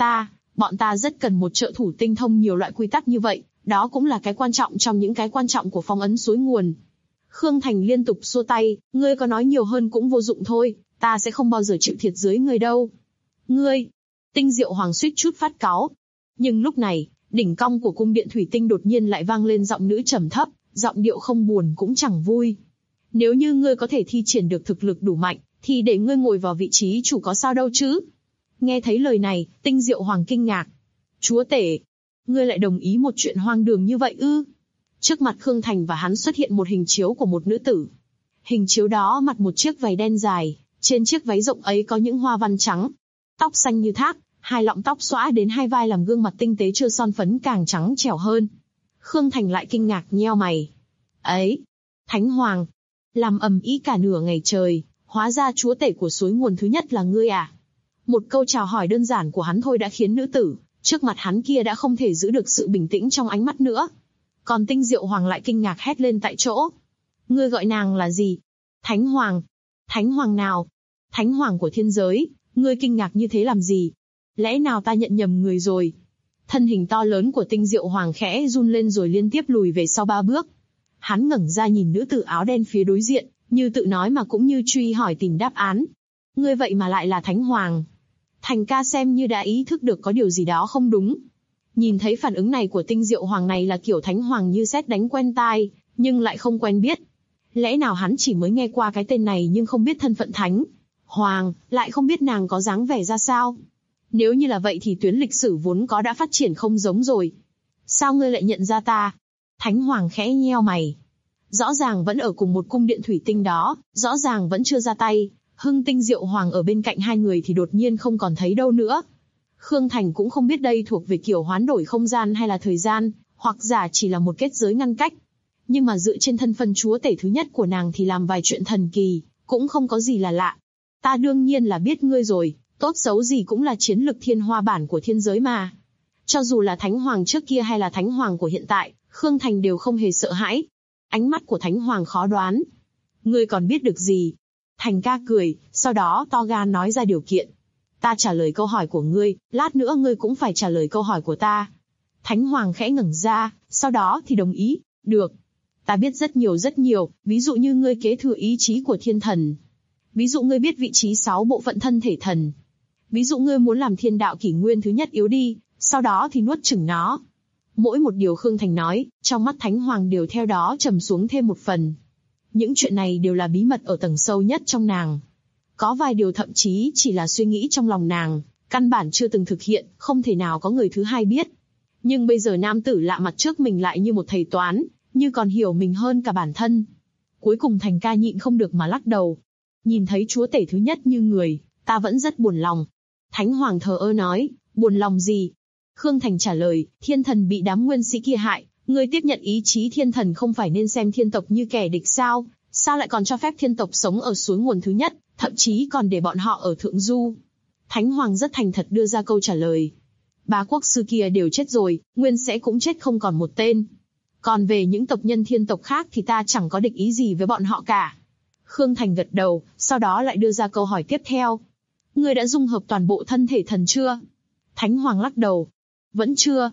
ta rất cần một trợ thủ tinh thông nhiều loại quy tắc như vậy, đó cũng là cái quan trọng trong những cái quan trọng của phong ấn suối nguồn. Khương Thành liên tục xua tay, ngươi có nói nhiều hơn cũng vô dụng thôi, ta sẽ không bao giờ chịu thiệt dưới ngươi đâu. Ngươi! Tinh Diệu Hoàng suýt chút phát cáu. Nhưng lúc này, đỉnh cong của cung điện thủy tinh đột nhiên lại vang lên giọng nữ trầm thấp, giọng điệu không buồn cũng chẳng vui. Nếu như ngươi có thể thi triển được thực lực đủ mạnh, thì để ngươi ngồi vào vị trí chủ có sao đâu chứ? Nghe thấy lời này, Tinh Diệu Hoàng kinh ngạc. Chúa tể! Ngươi lại đồng ý một chuyện hoang đường như vậy ư? Trước mặt Khương Thành và hắn xuất hiện một hình chiếu của một nữ tử. Hình chiếu đó mặc một chiếc váy đen dài, trên chiếc váy rộng ấy có những hoa văn trắng. Tóc xanh như thác, hai lọng tóc xõa đến hai vai làm gương mặt tinh tế chưa son phấn càng trắng trẻo hơn. Khương Thành lại kinh ngạc nheo mày. Ấy! Thánh Hoàng! Làm ầm ĩ cả nửa ngày trời, hóa ra chúa tể của suối nguồn thứ nhất là ngươi à? Một câu chào hỏi đơn giản của hắn thôi đã khiến nữ tử trước mặt hắn kia đã không thể giữ được sự bình tĩnh trong ánh mắt nữa. Còn Tinh Diệu Hoàng lại kinh ngạc hét lên tại chỗ. Ngươi gọi nàng là gì? Thánh Hoàng. Thánh Hoàng nào? Thánh Hoàng của thiên giới, ngươi kinh ngạc như thế làm gì? Lẽ nào ta nhận nhầm người rồi? Thân hình to lớn của Tinh Diệu Hoàng khẽ run lên rồi liên tiếp lùi về sau 3 bước. Hắn ngẩng ra nhìn nữ tử áo đen phía đối diện, như tự nói mà cũng như truy hỏi tìm đáp án. Ngươi vậy mà lại là Thánh Hoàng. Thành ca xem như đã ý thức được có điều gì đó không đúng. Nhìn thấy phản ứng này của Tinh Diệu Hoàng này là kiểu Thánh Hoàng như sét đánh quen tai, nhưng lại không quen biết. Lẽ nào hắn chỉ mới nghe qua cái tên này nhưng không biết thân phận Thánh Hoàng, lại không biết nàng có dáng vẻ ra sao? Nếu như là vậy thì tuyến lịch sử vốn có đã phát triển không giống rồi. Sao ngươi lại nhận ra ta? Thánh Hoàng khẽ nheo mày. Rõ ràng vẫn ở cùng một cung điện thủy tinh đó, rõ ràng vẫn chưa ra tay. Hưng Tinh Diệu Hoàng ở bên cạnh hai người thì đột nhiên không còn thấy đâu nữa. Khương Thành cũng không biết đây thuộc về kiểu hoán đổi không gian hay là thời gian, hoặc giả chỉ là một kết giới ngăn cách. Nhưng mà dựa trên thân phận chúa tể thứ nhất của nàng thì làm vài chuyện thần kỳ, cũng không có gì là lạ. Ta đương nhiên là biết ngươi rồi, tốt xấu gì cũng là chiến lực thiên hoa bản của thiên giới mà. Cho dù là Thánh Hoàng trước kia hay là Thánh Hoàng của hiện tại, Khương Thành đều không hề sợ hãi. Ánh mắt của Thánh Hoàng khó đoán. Ngươi còn biết được gì? Thành ca cười, sau đó to gan nói ra điều kiện. Ta trả lời câu hỏi của ngươi, lát nữa ngươi cũng phải trả lời câu hỏi của ta. Thánh Hoàng khẽ ngẩng ra, sau đó thì đồng ý. Được. Ta biết rất nhiều, ví dụ như ngươi kế thừa ý chí của thiên thần. Ví dụ ngươi biết vị trí 6 bộ phận thân thể thần. Ví dụ ngươi muốn làm thiên đạo kỷ nguyên thứ nhất yếu đi, sau đó thì nuốt chửng nó. Mỗi một điều Khương Thành nói, trong mắt Thánh Hoàng đều theo đó trầm xuống thêm một phần. Những chuyện này đều là bí mật ở tầng sâu nhất trong nàng. Có vài điều thậm chí chỉ là suy nghĩ trong lòng nàng, căn bản chưa từng thực hiện, không thể nào có người thứ hai biết. Nhưng bây giờ nam tử lạ mặt trước mình lại như một thầy toán, như còn hiểu mình hơn cả bản thân. Cuối cùng Thành ca nhịn không được mà lắc đầu. Nhìn thấy chúa tể thứ nhất như người, ta vẫn rất buồn lòng. Thánh Hoàng thờ ơ nói, buồn lòng gì? Khương Thành trả lời, thiên thần bị đám nguyên sĩ kia hại, ngươi tiếp nhận ý chí thiên thần không phải nên xem thiên tộc như kẻ địch sao? Sao lại còn cho phép thiên tộc sống ở suối nguồn thứ nhất, thậm chí còn để bọn họ ở thượng du? Thánh Hoàng rất thành thật đưa ra câu trả lời. Bá quốc sư kia đều chết rồi, nguyên sẽ cũng chết không còn một tên. Còn về những tộc nhân thiên tộc khác thì ta chẳng có địch ý gì với bọn họ cả. Khương Thành gật đầu, sau đó lại đưa ra câu hỏi tiếp theo. Ngươi đã dung hợp toàn bộ thân thể thần chưa? Thánh Hoàng lắc đầu. Vẫn chưa.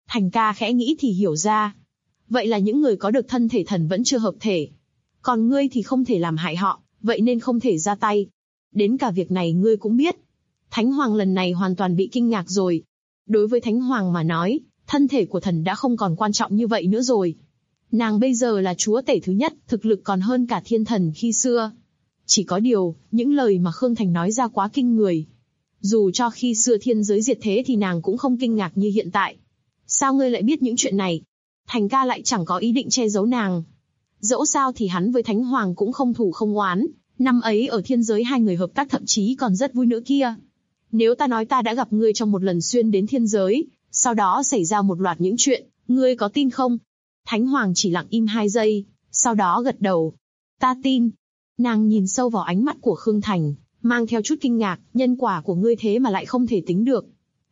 Thành ca khẽ nghĩ thì hiểu ra. Vậy là những người có được thân thể thần vẫn chưa hợp thể. Còn ngươi thì không thể làm hại họ, vậy nên không thể ra tay. Đến cả việc này ngươi cũng biết. Thánh Hoàng lần này hoàn toàn bị kinh ngạc rồi. Đối với Thánh Hoàng mà nói, thân thể của thần đã không còn quan trọng như vậy nữa rồi. Nàng bây giờ là chúa tể thứ nhất, thực lực còn hơn cả thiên thần khi xưa. Chỉ có điều, những lời mà Khương Thành nói ra quá kinh người. Dù cho khi xưa thiên giới diệt thế thì nàng cũng không kinh ngạc như hiện tại. Sao ngươi lại biết những chuyện này? Thành ca lại chẳng có ý định che giấu nàng. Dẫu sao thì hắn với Thánh Hoàng cũng không thù không oán. Năm ấy ở thiên giới hai người hợp tác thậm chí còn rất vui nữa kia. Nếu ta nói ta đã gặp ngươi trong một lần xuyên đến thiên giới, sau đó xảy ra một loạt những chuyện, ngươi có tin không? Thánh Hoàng chỉ lặng im 2 giây, sau đó gật đầu. Ta tin. Nàng nhìn sâu vào ánh mắt của Khương Thành, mang theo chút kinh ngạc, nhân quả của ngươi thế mà lại không thể tính được.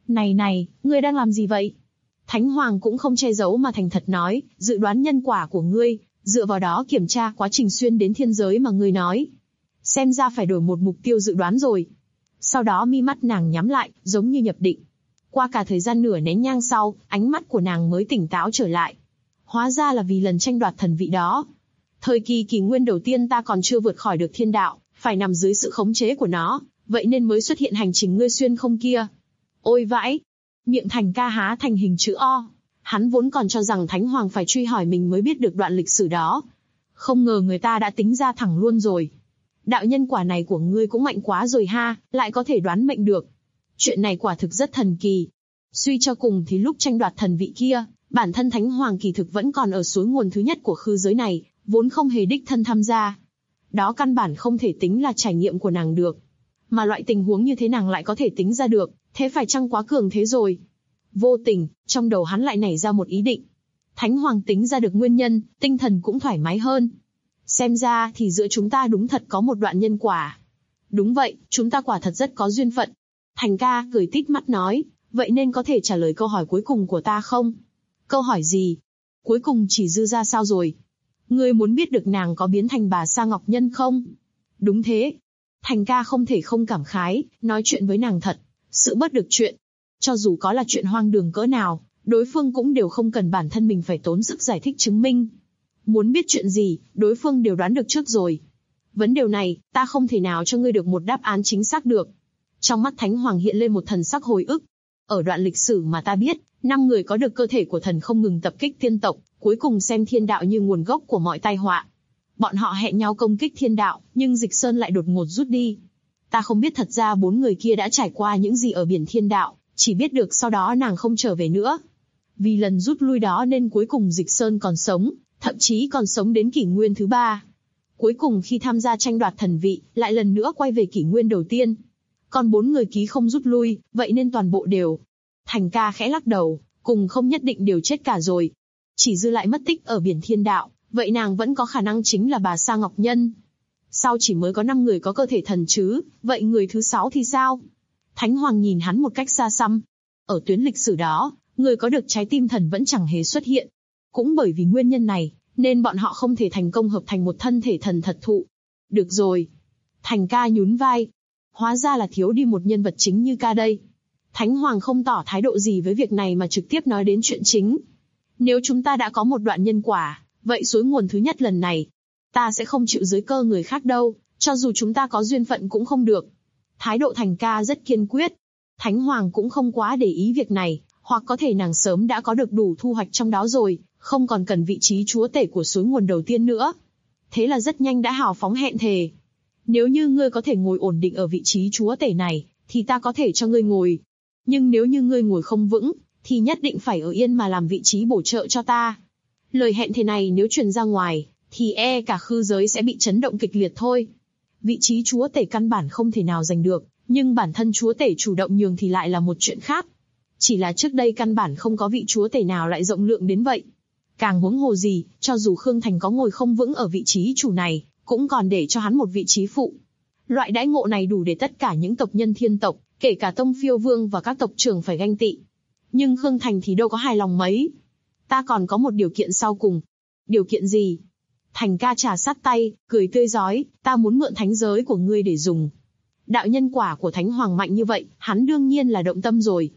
Này, ngươi đang làm gì vậy? Thánh Hoàng cũng không che giấu mà thành thật nói, dự đoán nhân quả của ngươi, dựa vào đó kiểm tra quá trình xuyên đến thiên giới mà ngươi nói. Xem ra phải đổi một mục tiêu dự đoán rồi. Sau đó mi mắt nàng nhắm lại, giống như nhập định. Qua cả thời gian nửa nén nhang sau, ánh mắt của nàng mới tỉnh táo trở lại. Hóa ra là vì lần tranh đoạt thần vị đó. Thời kỳ kỷ nguyên đầu tiên ta còn chưa vượt khỏi được thiên đạo, phải nằm dưới sự khống chế của nó, vậy nên mới xuất hiện hành trình ngươi xuyên không kia. Ôi vãi! Miệng Thành ca há thành hình chữ O. Hắn vốn còn cho rằng Thánh Hoàng phải truy hỏi mình mới biết được đoạn lịch sử đó. Không ngờ người ta đã tính ra thẳng luôn rồi. Đạo nhân quả này của ngươi cũng mạnh quá rồi ha, lại có thể đoán mệnh được. Chuyện này quả thực rất thần kỳ. Suy cho cùng thì lúc tranh đoạt thần vị kia, bản thân Thánh Hoàng kỳ thực vẫn còn ở suối nguồn thứ nhất của khư giới này, vốn không hề đích thân tham gia. Đó căn bản không thể tính là trải nghiệm của nàng được. Mà loại tình huống như thế nàng lại có thể tính ra được, thế phải chăng quá cường thế rồi? Vô tình, trong đầu hắn lại nảy ra một ý định. Thánh Hoàng tính ra được nguyên nhân, tinh thần cũng thoải mái hơn. Xem ra thì giữa chúng ta đúng thật có một đoạn nhân quả. Đúng vậy, chúng ta quả thật rất có duyên phận. Thành ca cười tít mắt nói, vậy nên có thể trả lời câu hỏi cuối cùng của ta không? Câu hỏi gì? Cuối cùng chỉ dư ra sao rồi? Ngươi muốn biết được nàng có biến thành bà Sa Ngọc Nhân không? Đúng thế. Thành ca không thể không cảm khái, nói chuyện với nàng thật. Sự bất được chuyện. Cho dù có là chuyện hoang đường cỡ nào, đối phương cũng đều không cần bản thân mình phải tốn sức giải thích chứng minh. Muốn biết chuyện gì, đối phương đều đoán được trước rồi. Vấn đề này, ta không thể nào cho ngươi được một đáp án chính xác được. Trong mắt Thánh Hoàng hiện lên một thần sắc hồi ức. Ở đoạn lịch sử mà ta biết, 5 người có được cơ thể của thần không ngừng tập kích tiên tộc, cuối cùng xem thiên đạo như nguồn gốc của mọi tai họa. Bọn họ hẹn nhau công kích thiên đạo, nhưng Dịch Sơn lại đột ngột rút đi. Ta không biết thật ra 4 người kia đã trải qua những gì ở biển thiên đạo, chỉ biết được sau đó nàng không trở về nữa. Vì lần rút lui đó nên cuối cùng Dịch Sơn còn sống, thậm chí còn sống đến kỷ nguyên thứ 3. Cuối cùng khi tham gia tranh đoạt thần vị, lại lần nữa quay về kỷ nguyên đầu tiên. Còn 4 người ký không rút lui, vậy nên toàn bộ đều. Thành ca khẽ lắc đầu, cùng không nhất định đều chết cả rồi. Chỉ dư lại mất tích ở biển thiên đạo, vậy nàng vẫn có khả năng chính là bà Sa Ngọc Nhân. Sao chỉ mới có 5 người có cơ thể thần chứ, vậy người thứ 6 thì sao? Thánh Hoàng nhìn hắn một cách xa xăm. Ở tuyến lịch sử đó, người có được trái tim thần vẫn chẳng hề xuất hiện. Cũng bởi vì nguyên nhân này, nên bọn họ không thể thành công hợp thành một thân thể thần thật thụ. Được rồi. Thành ca nhún vai. Hóa ra là thiếu đi một nhân vật chính như ca đây. Thánh Hoàng không tỏ thái độ gì với việc này mà trực tiếp nói đến chuyện chính. Nếu chúng ta đã có một đoạn nhân quả, vậy suối nguồn thứ nhất lần này, ta sẽ không chịu dưới cơ người khác đâu, cho dù chúng ta có duyên phận cũng không được. Thái độ Thành ca rất kiên quyết. Thánh Hoàng cũng không quá để ý việc này, hoặc có thể nàng sớm đã có được đủ thu hoạch trong đó rồi, không còn cần vị trí chúa tể của suối nguồn đầu tiên nữa. Thế là rất nhanh đã hào phóng hẹn thề. Nếu như ngươi có thể ngồi ổn định ở vị trí chúa tể này, thì ta có thể cho ngươi ngồi. Nhưng nếu như ngươi ngồi không vững, thì nhất định phải ở yên mà làm vị trí bổ trợ cho ta. Lời hẹn thề này nếu truyền ra ngoài, thì cả khư giới sẽ bị chấn động kịch liệt thôi. Vị trí chúa tể căn bản không thể nào giành được, nhưng bản thân chúa tể chủ động nhường thì lại là một chuyện khác. Chỉ là trước đây căn bản không có vị chúa tể nào lại rộng lượng đến vậy. Càng huống hồ gì, cho dù Khương Thành có ngồi không vững ở vị trí chủ này, cũng còn để cho hắn một vị trí phụ. Loại đãi ngộ này đủ để tất cả những tộc nhân thiên tộc, kể cả Tông Phiêu Vương và các tộc trưởng phải ganh tị. Nhưng Khương Thành thì đâu có hài lòng mấy. Ta còn có một điều kiện sau cùng. Điều kiện gì? Thành ca trà sát tay, cười tươi rói, ta muốn mượn thánh giới của ngươi để dùng. Đạo nhân quả của Thánh Hoàng mạnh như vậy, hắn đương nhiên là động tâm rồi.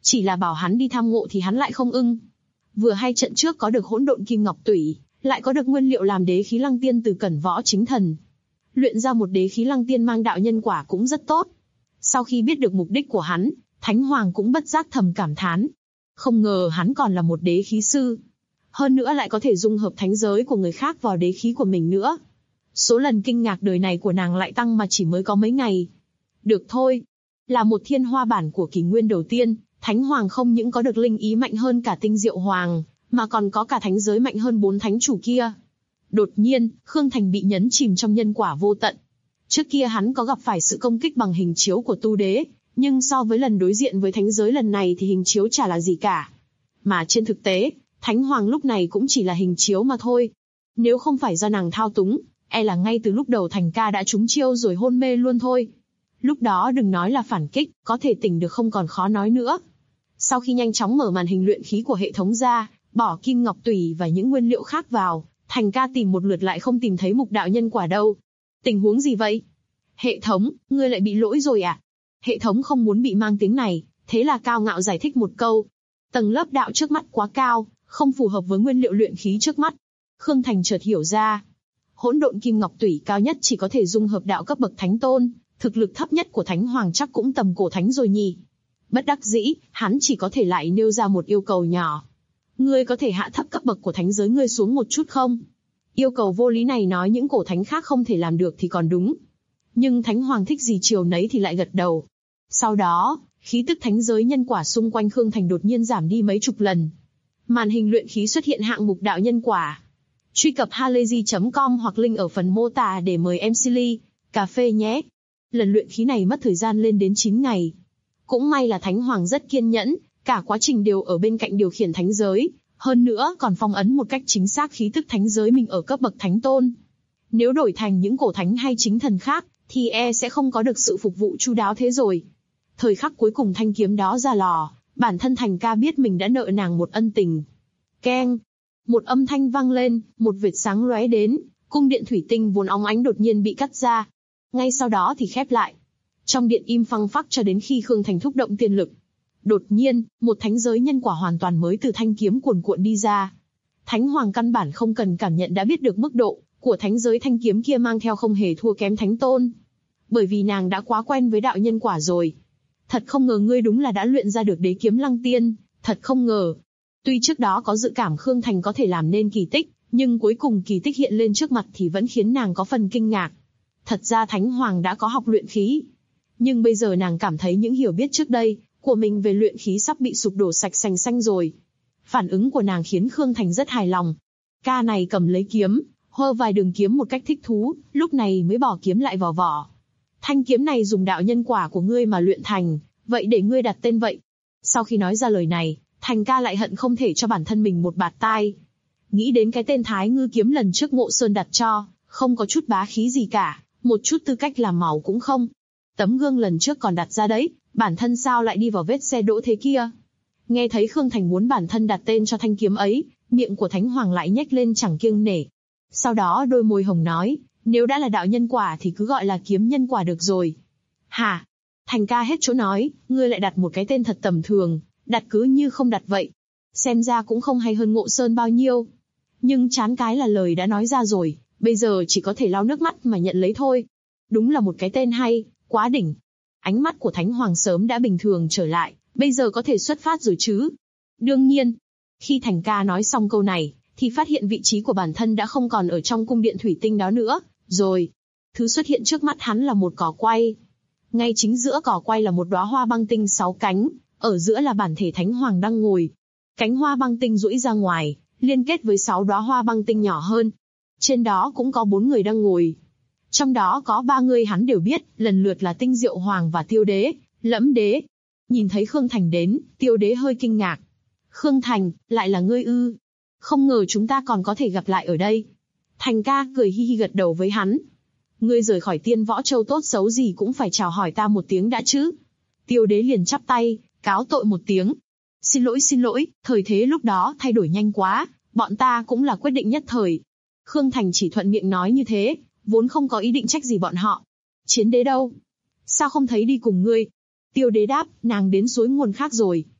Chỉ là bảo hắn đi tham ngộ thì hắn lại không ưng. Vừa hay trận trước có được hỗn độn kim ngọc tủy, lại có được nguyên liệu làm đế khí lăng tiên từ Cẩn Võ chính thần. Luyện ra một đế khí lăng tiên mang đạo nhân quả cũng rất tốt. Sau khi biết được mục đích của hắn, Thánh Hoàng cũng bất giác thầm cảm thán. Không ngờ hắn còn là một đế khí sư. Hơn nữa lại có thể dung hợp thánh giới của người khác vào đế khí của mình nữa. Số lần kinh ngạc đời này của nàng lại tăng mà chỉ mới có mấy ngày. Được thôi. Là một thiên hoa bản của kỷ nguyên đầu tiên, Thánh Hoàng không những có được linh ý mạnh hơn cả Tinh Diệu Hoàng, mà còn có cả thánh giới mạnh hơn 4 thánh chủ kia. Đột nhiên, Khương Thành bị nhấn chìm trong nhân quả vô tận. Trước kia hắn có gặp phải sự công kích bằng hình chiếu của tu đế, nhưng so với lần đối diện với thánh giới lần này thì hình chiếu chả là gì cả. Mà trên thực tế, Thánh Hoàng lúc này cũng chỉ là hình chiếu mà thôi. Nếu không phải do nàng thao túng, e là ngay từ lúc đầu Thành ca đã trúng chiêu rồi hôn mê luôn thôi. Lúc đó đừng nói là phản kích, có thể tỉnh được không còn khó nói nữa. Sau khi nhanh chóng mở màn hình luyện khí của hệ thống ra, bỏ kim ngọc tủy và những nguyên liệu khác vào, Thành ca tìm một lượt lại không tìm thấy mục đạo nhân quả đâu. Tình huống gì vậy? Hệ thống, ngươi lại bị lỗi rồi à? Hệ thống không muốn bị mang tiếng này, thế là cao ngạo giải thích một câu. Tầng lớp đạo trước mắt quá cao, không phù hợp với nguyên liệu luyện khí trước mắt. Khương Thành chợt hiểu ra. Hỗn độn kim ngọc tủy cao nhất chỉ có thể dung hợp đạo cấp bậc thánh tôn, thực lực thấp nhất của Thánh Hoàng chắc cũng tầm cổ thánh rồi nhỉ. Bất đắc dĩ, hắn chỉ có thể lại nêu ra một yêu cầu nhỏ. Ngươi có thể hạ thấp cấp bậc của thánh giới ngươi xuống một chút không? Yêu cầu vô lý này nói những cổ thánh khác không thể làm được thì còn đúng. Nhưng Thánh Hoàng thích gì chiều nấy thì lại gật đầu. Sau đó, khí tức thánh giới nhân quả xung quanh Khương Thành đột nhiên giảm đi mấy chục lần. Màn hình luyện khí xuất hiện hạng mục đạo nhân quả. Truy cập halayzi.com hoặc link ở phần mô tả để mời MC Ly, cà phê nhé. Lần luyện khí này mất thời gian lên đến 9 ngày. Cũng may là Thánh Hoàng rất kiên nhẫn, cả quá trình đều ở bên cạnh điều khiển thánh giới, hơn nữa còn phong ấn một cách chính xác khí tức thánh giới mình ở cấp bậc thánh tôn. Nếu đổi thành những cổ thánh hay chính thần khác, thì e sẽ không có được sự phục vụ chu đáo thế rồi. Thời khắc cuối cùng thanh kiếm đó ra lò, bản thân Thành ca biết mình đã nợ nàng một ân tình. Keng! Một âm thanh vang lên, một vệt sáng lóe đến, cung điện thủy tinh vốn óng ánh đột nhiên bị cắt ra. Ngay sau đó thì khép lại. Trong điện im phăng phắc cho đến khi Khương Thành thúc động tiên lực. Đột nhiên, một thánh giới nhân quả hoàn toàn mới từ thanh kiếm cuồn cuộn đi ra. Thánh Hoàng căn bản không cần cảm nhận đã biết được mức độ của thánh giới thanh kiếm kia mang theo không hề thua kém thánh tôn. Bởi vì nàng đã quá quen với đạo nhân quả rồi. Thật không ngờ ngươi đúng là đã luyện ra được đế kiếm lăng tiên, thật không ngờ. Tuy trước đó có dự cảm Khương Thành có thể làm nên kỳ tích, nhưng cuối cùng kỳ tích hiện lên trước mặt thì vẫn khiến nàng có phần kinh ngạc. Thật ra Thánh Hoàng đã có học luyện khí. Nhưng bây giờ nàng cảm thấy những hiểu biết trước đây của mình về luyện khí sắp bị sụp đổ sạch sành xanh rồi. Phản ứng của nàng khiến Khương Thành rất hài lòng. Ca này cầm lấy kiếm, hơ vài đường kiếm một cách thích thú, lúc này mới bỏ kiếm lại vào vỏ. Thanh kiếm này dùng đạo nhân quả của ngươi mà luyện thành, vậy để ngươi đặt tên vậy. Sau khi nói ra lời này, Thành ca lại hận không thể cho bản thân mình một bạt tai. Nghĩ đến cái tên Thái Ngư kiếm lần trước Ngộ Sơn đặt cho, không có chút bá khí gì cả, một chút tư cách làm màu cũng không. Tấm gương lần trước còn đặt ra đấy, bản thân sao lại đi vào vết xe đỗ thế kia. Nghe thấy Khương Thành muốn bản thân đặt tên cho thanh kiếm ấy, miệng của Thánh Hoàng lại nhếch lên chẳng kiêng nể. Sau đó đôi môi hồng nói, nếu đã là đạo nhân quả thì cứ gọi là kiếm nhân quả được rồi. Hả? Thành ca hết chỗ nói, ngươi lại đặt một cái tên thật tầm thường, đặt cứ như không đặt vậy. Xem ra cũng không hay hơn Ngộ Sơn bao nhiêu. Nhưng chán cái là lời đã nói ra rồi, bây giờ chỉ có thể lau nước mắt mà nhận lấy thôi. Đúng là một cái tên hay, quá đỉnh. Ánh mắt của Thánh Hoàng sớm đã bình thường trở lại, bây giờ có thể xuất phát rồi chứ. Đương nhiên, khi Thành ca nói xong câu này, thì phát hiện vị trí của bản thân đã không còn ở trong cung điện thủy tinh đó nữa, rồi. Thứ xuất hiện trước mắt hắn là một cỏ quay. Ngay chính giữa cỏ quay là một đóa hoa băng tinh 6 cánh, ở giữa là bản thể Thánh Hoàng đang ngồi. Cánh hoa băng tinh duỗi ra ngoài, liên kết với 6 đóa hoa băng tinh nhỏ hơn. Trên đó cũng có 4 người đang ngồi. Trong đó có 3 người hắn đều biết, lần lượt là Tinh Diệu Hoàng và Tiêu Đế, Lẫm Đế. Nhìn thấy Khương Thành đến, Tiêu Đế hơi kinh ngạc. Khương Thành, lại là ngươi ư? Không ngờ chúng ta còn có thể gặp lại ở đây. Thành ca cười hi hi gật đầu với hắn. Ngươi rời khỏi Tiên Võ Châu tốt xấu gì cũng phải chào hỏi ta một tiếng đã chứ. Tiêu Đế liền chắp tay, cáo tội một tiếng. Xin lỗi, thời thế lúc đó thay đổi nhanh quá, bọn ta cũng là quyết định nhất thời. Khương Thành chỉ thuận miệng nói như thế, vốn không có ý định trách gì bọn họ. Chiến đế đâu? Sao không thấy đi cùng ngươi? Tiêu Đế đáp, nàng đến suối nguồn khác rồi.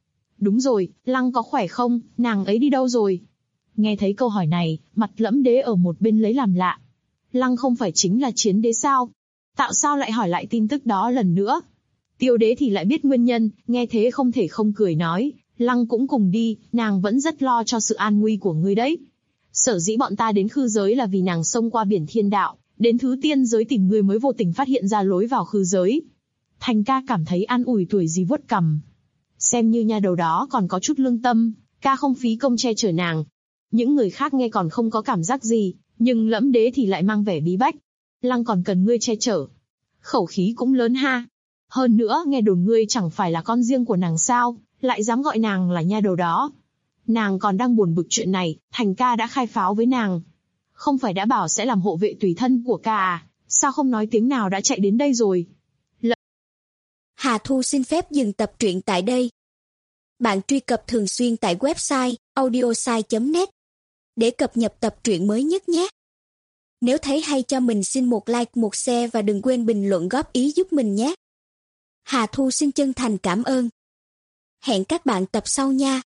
Đúng rồi, Lăng có khỏe không, nàng ấy đi đâu rồi? Nghe thấy câu hỏi này, mặt Lẫm Đế ở một bên lấy làm lạ. Lăng không phải chính là Chiến Đế sao? Tạo sao lại hỏi lại tin tức đó lần nữa? Tiêu Đế thì lại biết nguyên nhân, nghe thế không thể không cười nói, Lăng cũng cùng đi, nàng vẫn rất lo cho sự an nguy của ngươi đấy. Sở dĩ bọn ta đến khư giới là vì nàng xông qua biển thiên đạo, đến thứ tiên giới tìm ngươi mới vô tình phát hiện ra lối vào khư giới. Thành ca cảm thấy an ủi tuổi gì vuốt cằm. Xem như nha đầu đó còn có chút lương tâm, ca không phí công che chở nàng. Những người khác nghe còn không có cảm giác gì, nhưng Lẫm Đế thì lại mang vẻ bí bách. Lăng còn cần ngươi che chở. Khẩu khí cũng lớn ha. Hơn nữa nghe đồn ngươi chẳng phải là con riêng của nàng sao, lại dám gọi nàng là nha đầu đó. Nàng còn đang buồn bực chuyện này, Thành ca đã khai pháo với nàng. Không phải đã bảo sẽ làm hộ vệ tùy thân của ca à, sao không nói tiếng nào đã chạy đến đây rồi. Hà Thu xin phép dừng tập truyện tại đây. Bạn truy cập thường xuyên tại website audiosai.net để cập nhật tập truyện mới nhất nhé. Nếu thấy hay cho mình xin một like, một share và đừng quên bình luận góp ý giúp mình nhé. Hà Thu xin chân thành cảm ơn. Hẹn các bạn tập sau nha.